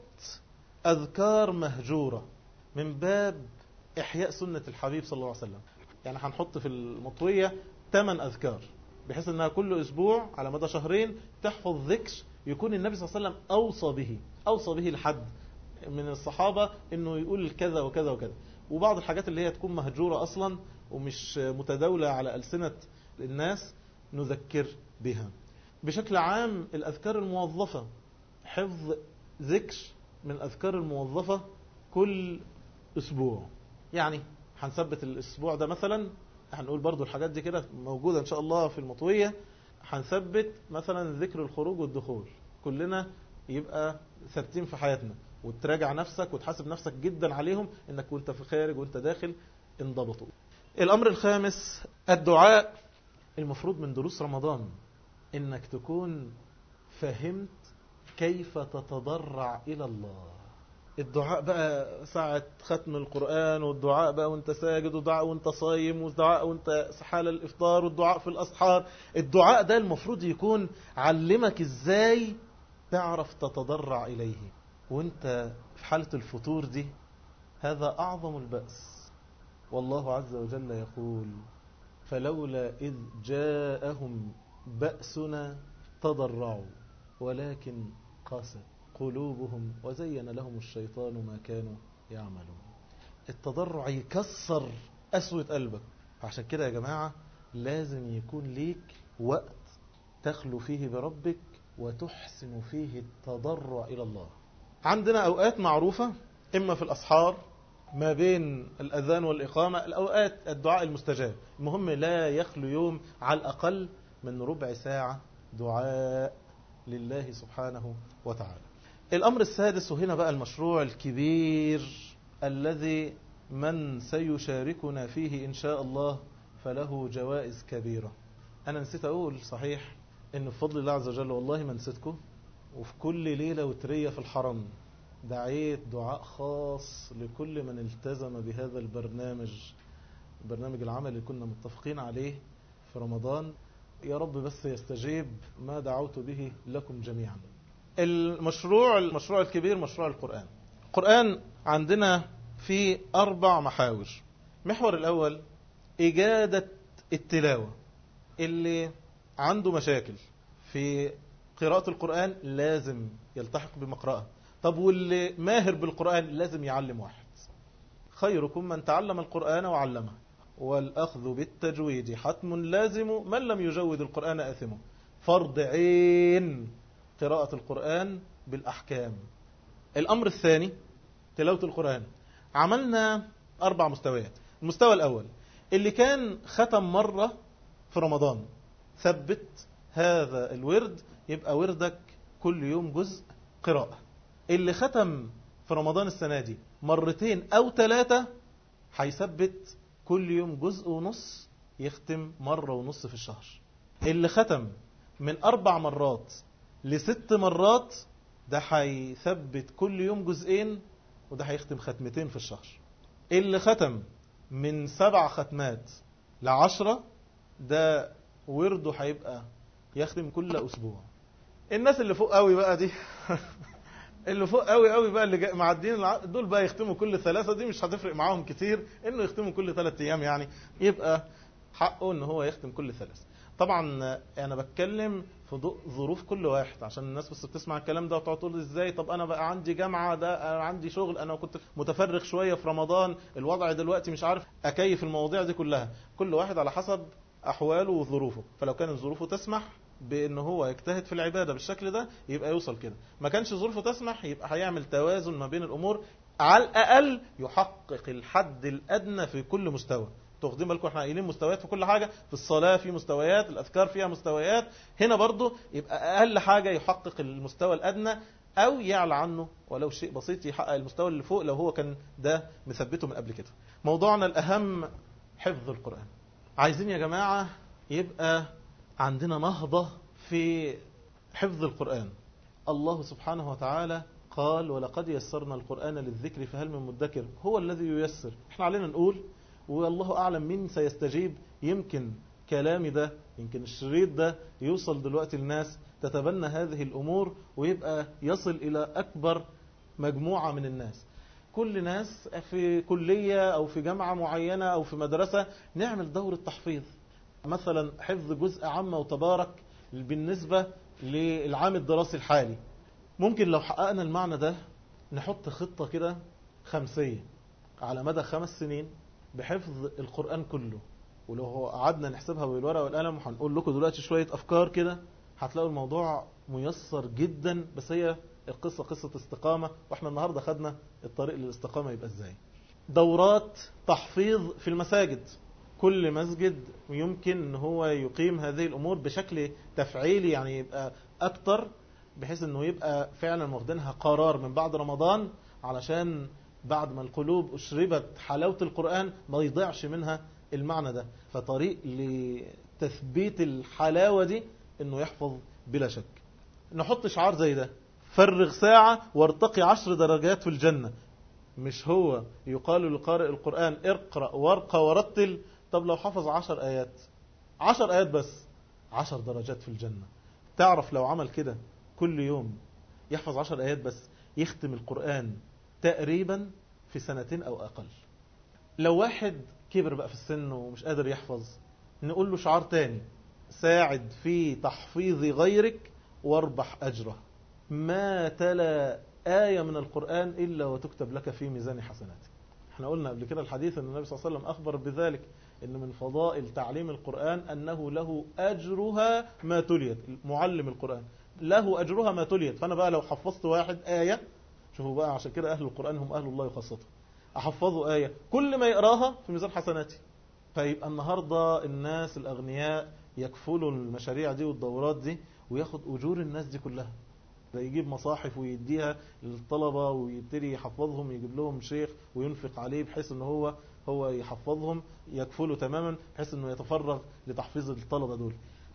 أذكار مهجورة من باب إحياء سنة الحبيب صلى الله عليه وسلم. يعني هنحط في المطوية ثمان أذكار، بحيث أنها كل أسبوع على مدى شهرين تحفظ ذكر يكون النبي صلى الله عليه وسلم أوصى به أوصى به لحد من الصحابة أنه يقول كذا وكذا وكذا. وبعض الحاجات اللي هي تكون مهجورة أصلا ومش متداولة على ألسنة الناس نذكر بها. بشكل عام الأذكار الموظفة، حفظ ذكر من الأذكار الموظفة كل أسبوع. يعني هنثبت الأسبوع ده مثلا، هنقول برضو الحاجات دي كده موجودة إن شاء الله في المطوية. هنثبت مثلا ذكر الخروج والدخول، كلنا يبقى ثابتين في حياتنا، وتراجع نفسك وتحاسب نفسك جدا عليهم، انك وانت في خارج وانت داخل انضبطوا. الأمر الخامس الدعاء. المفروض من دروس رمضان انك تكون فهمت كيف تتضرع إلى الله. الدعاء بقى ساعة ختم القرآن، والدعاء بقى وانت ساجد، والدعاء وانت صايم، والدعاء وانت حال الإفطار، والدعاء في الأسحار. الدعاء ده المفروض يكون علمك ازاي تعرف تتضرع إليه وانت في حالة الفطور دي. هذا أعظم البأس. والله عز وجل يقول: فلولا إذ جاءهم بأسنا تضرعوا ولكن قست قلوبهم وزين لهم الشيطان ما كانوا يعملون. التضرع يكسر أسوة قلبك. عشان كده يا جماعة لازم يكون ليك وقت تخلو فيه بربك وتحسن فيه التضرع إلى الله. عندنا أوقات معروفة إما في الأسحار ما بين الأذان والإقامة، الأوقات الدعاء المستجاب. المهم لا يخلو يوم على الأقل من ربع ساعة دعاء لله سبحانه وتعالى. الأمر السادس، وهنا بقى المشروع الكبير الذي من سيشاركنا فيه إن شاء الله فله جوائز كبيرة. أنا نسيت أقول صحيح إن بفضل الله عز وجل والله ما نسيتكم، وفي كل ليلة وترية في الحرم دعيت دعاء خاص لكل من التزم بهذا البرنامج، البرنامج العمل اللي كنا متفقين عليه في رمضان. يا رب بس يستجيب ما دعوت به لكم جميعا. المشروع المشروع الكبير مشروع القرآن. القرآن عندنا في أربع محاور. محور الأول إجادة التلاوة. اللي عنده مشاكل في قراءة القرآن لازم يلتحق بمقرأة. طب واللي ماهر بالقرآن لازم يعلم واحد. خيركم من تعلم القرآن وعلمه، والأخذ بالتجويد حتم لازم، من لم يجود القرآن آثمه. فرض عين قراءة القرآن بالأحكام. الأمر الثاني تلاوة القرآن. عملنا أربع مستويات. المستوى الأول اللي كان ختم مرة في رمضان، ثبت هذا الورد يبقى وردك كل يوم جزء قراءة. اللي ختم في رمضان السنة دي مرتين أو ثلاثة هيثبت كل يوم جزء ونص، يختم مرة ونص في الشهر. اللي ختم من أربع مرات لست مرات ده هيثبت كل يوم جزئين، وده هيختم ختمتين في الشهر. اللي ختم من سبع ختمات لعشرة ده ورده هيبقى يختم كل أسبوع. الناس اللي فوق قوي بقى دي اللي فوق قوي قوي بقى اللي معدين دول بقى يختموا كل ثلاثة، دي مش هتفرق معاهم كتير انه يختموا كل ثلاثة ايام، يعني يبقى حقه ان هو يختم كل ثلاثة. طبعا انا بتكلم في ضوء ظروف كل واحد، عشان الناس بس بتسمع الكلام ده وتقعد تقول ازاي، طب انا بقى عندي جامعة، ده انا عندي شغل، انا كنت متفرغ شوية في رمضان، الوضع دلوقتي مش عارف اكيف المواضيع دي كلها. كل واحد على حسب احواله وظروفه، فلو كانت ظروفه تسمح بان هو يجتهد في العبادة بالشكل ده يبقى يوصل كده. ما كانش ظروفه تسمح يبقى هيعمل توازن ما بين الامور، على الاقل يحقق الحد الادنى في كل مستوى. تاخدين بالكم احنا قايلين مستويات في كل حاجة، في الصلاة في مستويات، الاذكار فيها مستويات، هنا برضو يبقى اقل حاجة يحقق المستوى الادنى او يعلى عنه ولو شيء بسيط، يحقق المستوى اللي فوق لو هو كان ده مثبته من قبل كده. موضوعنا الاهم حفظ القرآن. عايزين يا جماعة يبقى عندنا نهضة في حفظ القرآن. الله سبحانه وتعالى قال ولقد يسرنا القرآن للذكر فهل من مدكر. هو الذي ييسر، احنا علينا نقول والله أعلم مين سيستجيب. يمكن كلامي ده، يمكن الشريط ده يوصل دلوقتي الناس تتبنى هذه الأمور ويبقى يصل إلى أكبر مجموعة من الناس. كل ناس في كلية أو في جامعة معينة أو في مدرسة نعمل دورة تحفيظ، مثلا حفظ جزء عامة وتبارك بالنسبة للعام الدراسي الحالي. ممكن لو حققنا المعنى ده نحط خطة كده خمسية على مدى خمس سنين بحفظ القرآن كله. ولو هو قعدنا نحسبها بالورقة والقلم وهنقول لكم دلوقتي شوية أفكار كده، هتلاقوا الموضوع ميسر جدا. بس هي القصة قصة استقامة، واحنا النهاردة خدنا الطريق للاستقامة يبقى ازاي. دورات تحفيظ في المساجد، كل مسجد يمكن ان هو يقيم هذه الامور بشكل تفعيلي، يعني يبقى اكتر، بحيث انه يبقى فعلا واخدينها قرار من بعد رمضان، علشان بعد ما القلوب اشربت حلاوة القرآن ما يضيعش منها المعنى ده. فطريق لتثبيت الحلاوة دي انه يحفظ بلا شك. نحط شعار زي ده، فرغ ساعة وارتقي عشر درجات في الجنة. مش هو يقال لقارئ القرآن اقرأ وارقى ورتل؟ طب لو حفظ عشر آيات، عشر آيات بس، عشر درجات في الجنة. تعرف لو عمل كده كل يوم يحفظ عشر آيات بس، يختم القرآن تقريبا في سنتين أو أقل. لو واحد كبر بقى في السن ومش قادر يحفظ، نقول له شعار تاني، ساعد في تحفيظ غيرك واربح أجره. ما تلا آية من القرآن إلا وتكتب لك في ميزان حسناتك. احنا قلنا قبل كده الحديث أن النبي صلى الله عليه وسلم أخبر بذلك، أن من فضائل تعليم القرآن أنه له أجرها ما تليت. معلم القرآن له أجرها ما تليت. فأنا بقى لو حفظت واحد آية، شوفوا بقى عشان كده أهل القرآن هم أهل الله خاصة، أحفظه آية كل ما يقراها في ميزان حسناتي. فيبقى النهاردة الناس الأغنياء يكفلوا المشاريع دي والدورات دي وياخد أجور الناس دي كلها. ده يجيب مصاحف ويديها للطلبة ويبتدي يحفظهم، يجيب لهم شيخ وينفق عليه بحيث أنه هو هو يحفظهم، يكفله تماما بحيث أنه يتفرغ لتحفيظ الطلبة دول.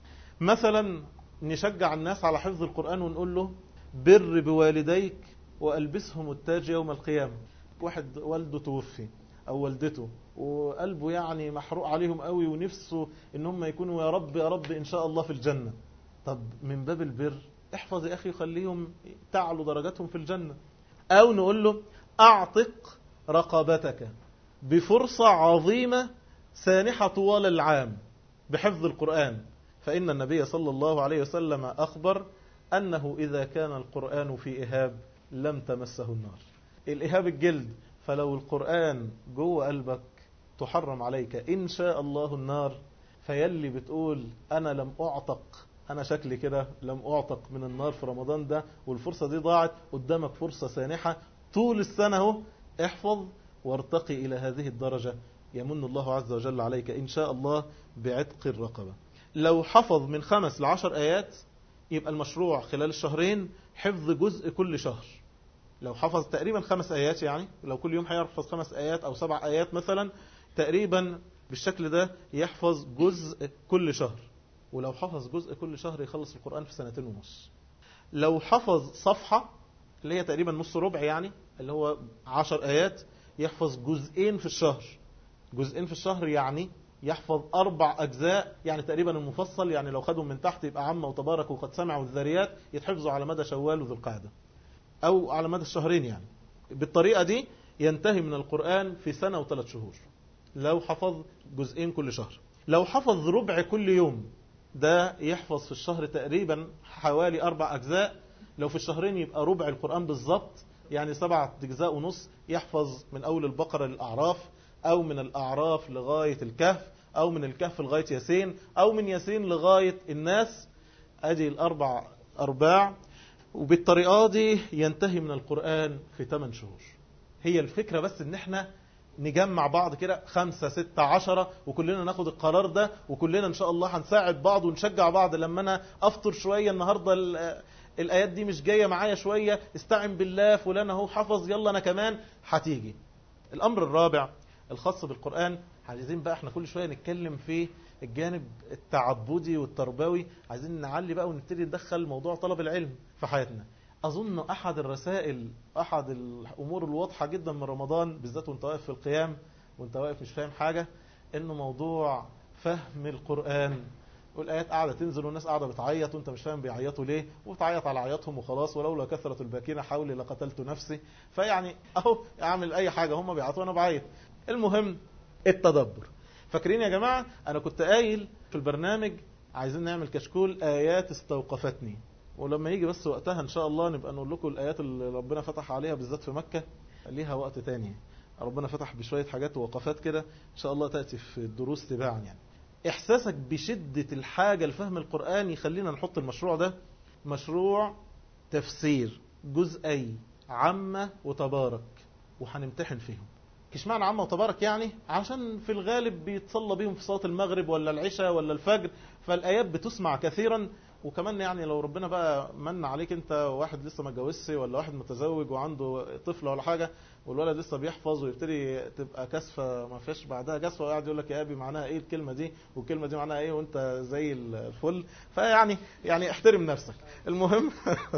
مثلا نشجع الناس على حفظ القرآن ونقول له بر بوالديك وألبسهم التاج يوم القيامة. واحد والده توفي أو والدته وقلبه يعني محروق عليهم قوي ونفسه إن هم يكونوا يا رب يا رب إن شاء الله في الجنة. طب من باب البر احفظ يا أخي خليهم تعلوا درجاتهم في الجنة. أو نقول له أعتق رقبتك بفرصة عظيمة سانحة طوال العام بحفظ القرآن، فإن النبي صلى الله عليه وسلم أخبر أنه إذا كان القرآن في إهاب لم تمسه النار. الإهاب الجلد، فلو القرآن جوه قلبك تحرم عليك إن شاء الله النار. فيلي بتقول أنا لم أعتق، أنا شكلي كده لم أعتق من النار في رمضان ده والفرصة دي ضاعت، قدامك فرصة سانحة طول السنة اهو، احفظ وارتقي إلى هذه الدرجة، يمن الله عز وجل عليك إن شاء الله بعتق الرقبة. لو حفظ من خمس لعشر آيات يبقى المشروع خلال الشهرين حفظ جزء كل شهر. لو حفظ تقريبا خمس آيات، يعني لو كل يوم هيحفظ خمس آيات أو سبع آيات مثلا، تقريبا بالشكل ده يحفظ جزء كل شهر. ولو حفظ جزء كل شهر يخلص القرآن في سنتين ونص. لو حفظ صفحة اللي هي تقريبا نص ربع، يعني اللي هو عشر آيات، يحفظ جزئين في الشهر. جزئين في الشهر يعني يحفظ أربع أجزاء، يعني تقريبا المفصل، يعني لو خدهم من تحت يبقى عم وتبارك وقد سمع والذاريات، يتحفظوا على مدى شوال وذو القعدة أو على مدى الشهرين. يعني بالطريقة دي ينتهي من القرآن في سنة وثلاث شهور لو حفظ جزئين كل شهر. لو حفظ ربع كل يوم، ده يحفظ في الشهر تقريبا حوالي أربع أجزاء. لو في الشهرين يبقى ربع القرآن بالضبط، يعني سبعة أجزاء ونص، يحفظ من أول البقرة للأعراف، أو من الأعراف لغاية الكهف، أو من الكهف لغاية ياسين، أو من ياسين لغاية الناس. أدي الأربع أرباع، وبالطريقة دي ينتهي من القرآن في ثمان شهور. هي الفكرة بس إن احنا نجمع بعض كده خمسة ستة عشرة وكلنا ناخد القرار ده، وكلنا إن شاء الله هنساعد بعض ونشجع بعض. لما أنا أفطر شوية النهاردة الآيات دي مش جاية معايا شوية، استعن بالله، فلان اهو حفظ، يلا أنا كمان هتيجي. الأمر الرابع الخاص بالقرآن، عايزين بقى احنا كل شوية نتكلم في الجانب التعبدي والتربوي، عايزين نعلي بقى ونبتدي ندخل موضوع طلب العلم في حياتنا. أظن أحد الرسائل، أحد الأمور الواضحة جدا من رمضان بالذات وانت واقف في القيام وانت واقف مش فاهم حاجة، إنه موضوع فهم القرآن. والآيات قاعدة تنزل والناس قاعدة بتعيط وانت مش فاهم بيعيطوا ليه، وبتعيط على عياطهم وخلاص، ولولا كثرة الباكين حولي لقتلت نفسي. فيعني أهو أعمل أي حاجة، هم بيعيطوا وأنا بعيط. المهم التدبر. فاكرين يا جماعة أنا كنت قايل في البرنامج عايزين نعمل كشكول آيات استوقفتني، ولما يجي بس وقتها إن شاء الله نبقى نقول لكم الآيات اللي ربنا فتح عليها بالذات في مكة، ليها وقت تاني. ربنا فتح بشوية حاجات ووقفات كده إن شاء الله تأتي في الدروس تباعا. يعني إحساسك بشدة الحاجة لفهم القرآن يخلينا نحط المشروع ده مشروع تفسير جزئي عامة وتبارك، وهنمتحن فيهم. كش معنى عامة وتبارك؟ يعني عشان في الغالب بيتصلى بيهم في صلاة المغرب ولا العشاء ولا الفجر، فالآيات بتسمع كثيرا. وكمان يعني لو ربنا بقى من عليك انت واحد لسه ما اتجوزش، ولا واحد متزوج وعنده طفل ولا حاجة، والولد لسه بيحفظ ويبتدي تبقى كسفة ما فيش بعدها كسفة، وقاعد يقول لك يا ابي معناها ايه الكلمة دي والكلمة دي معناها ايه وانت زي الفل، فيعني يعني احترم نفسك. المهم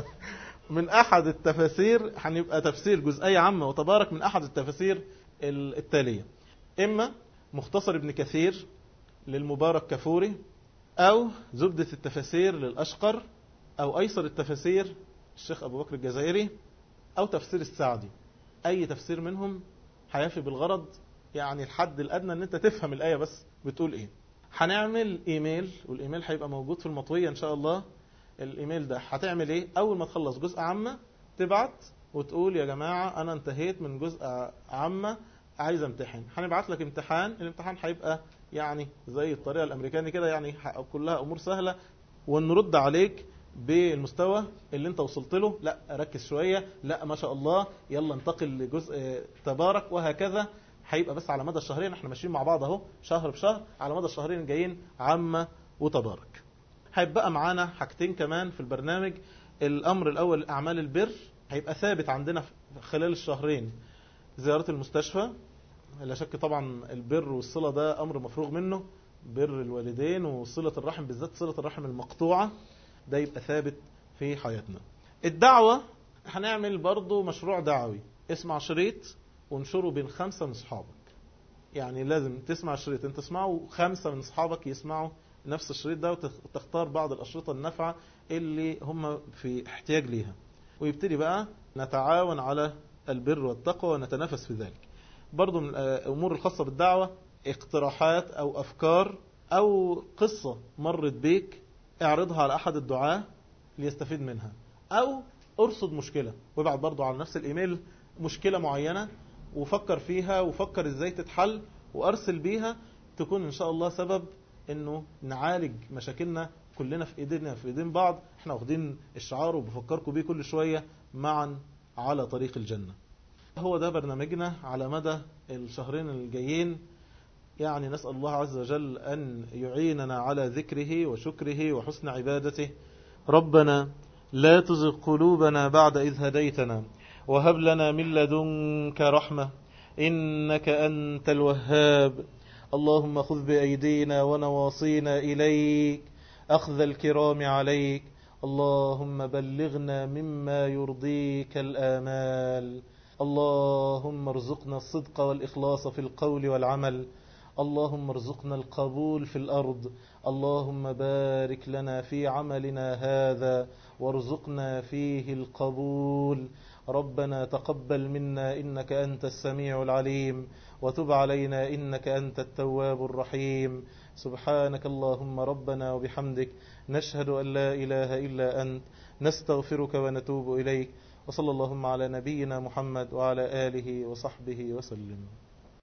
من احد التفاسير هنبقى تفسير جزئي عامة وتبارك من احد التفاسير التالية: اما مختصر ابن كثير للمبارك كفوري، أو زبدة التفاسير للأشقر، أو أيسر التفاسير الشيخ أبو بكر الجزائري، أو تفسير السعدي. أي تفسير منهم هيفي بالغرض، يعني الحد الأدنى أن أنت تفهم الآية بس بتقول إيه. هنعمل إيميل، والإيميل هيبقى موجود في المطوية إن شاء الله. الإيميل ده هتعمل إيه؟ أول ما تخلص جزء عامة تبعت وتقول يا جماعة أنا انتهيت من جزء عامة عايز امتحن. هنبعت لك امتحان، الامتحان هيبقى يعني زي الطريقة الأمريكاني كده، يعني كلها أمور سهلة، ونرد عليك بالمستوى اللي انت وصلت له، لا ركز شوية، لا ما شاء الله يلا انتقل لجزء تبارك، وهكذا. هيبقى بس على مدى الشهرين، احنا ماشيين مع بعض اهو شهر بشهر، على مدى الشهرين الجايين عامة وتبارك. هيبقى معانا حاجتين كمان في البرنامج. الامر الاول اعمال البر، هيبقى ثابت عندنا خلال الشهرين زيارة المستشفى، لا شك طبعا البر والصلة ده امر مفروغ منه، بر الوالدين وصلة الرحم، بالذات صلة الرحم المقطوعة، ده يبقى ثابت في حياتنا. الدعوة، هنعمل برضو مشروع دعوي، اسمع شريط وانشره بين خمسة من صحابك. يعني لازم تسمع الشريط انت تسمعه، وخمسة من صحابك يسمعوا نفس الشريط ده، وتختار بعض الأشرطة النافعة اللي هم في احتياج ليها، ويبتدي بقى نتعاون على البر والتقوى ونتنافس في ذلك. برضو من الأمور الخاصة بالدعوة اقتراحات أو أفكار أو قصة مرت بيك، اعرضها على أحد الدعاة ليستفيد منها، أو أرصد مشكلة وابعت برضو على نفس الإيميل مشكلة معينة وفكر فيها وفكر إزاي تتحل وأرسل بيها، تكون إن شاء الله سبب إنه نعالج مشاكلنا كلنا في إيدينا في إيدين بعض. احنا واخدين الشعار وبفكركم بيه كل شوية، معا على طريق الجنة. هو ده برنامجنا على مدى الشهرين الجايين. يعني نسأل الله عز وجل أن يعيننا على ذكره وشكره وحسن عبادته. ربنا لا تزغ قلوبنا بعد إذ هديتنا، وهب لنا من لدنك رحمة إنك أنت الوهاب. اللهم خذ بأيدينا ونواصينا إليك أخذ الكرام عليك. اللهم بلغنا مما يرضيك الآمال. اللهم ارزقنا الصدق والإخلاص في القول والعمل. اللهم ارزقنا القبول في الأرض. اللهم بارك لنا في عملنا هذا وارزقنا فيه القبول. ربنا تقبل منا إنك أنت السميع العليم، وتب علينا إنك أنت التواب الرحيم. سبحانك اللهم ربنا وبحمدك، نشهد أن لا إله إلا أنت، نستغفرك ونتوب إليك. وصلى اللهم على نبينا محمد وعلى آله وصحبه وسلم.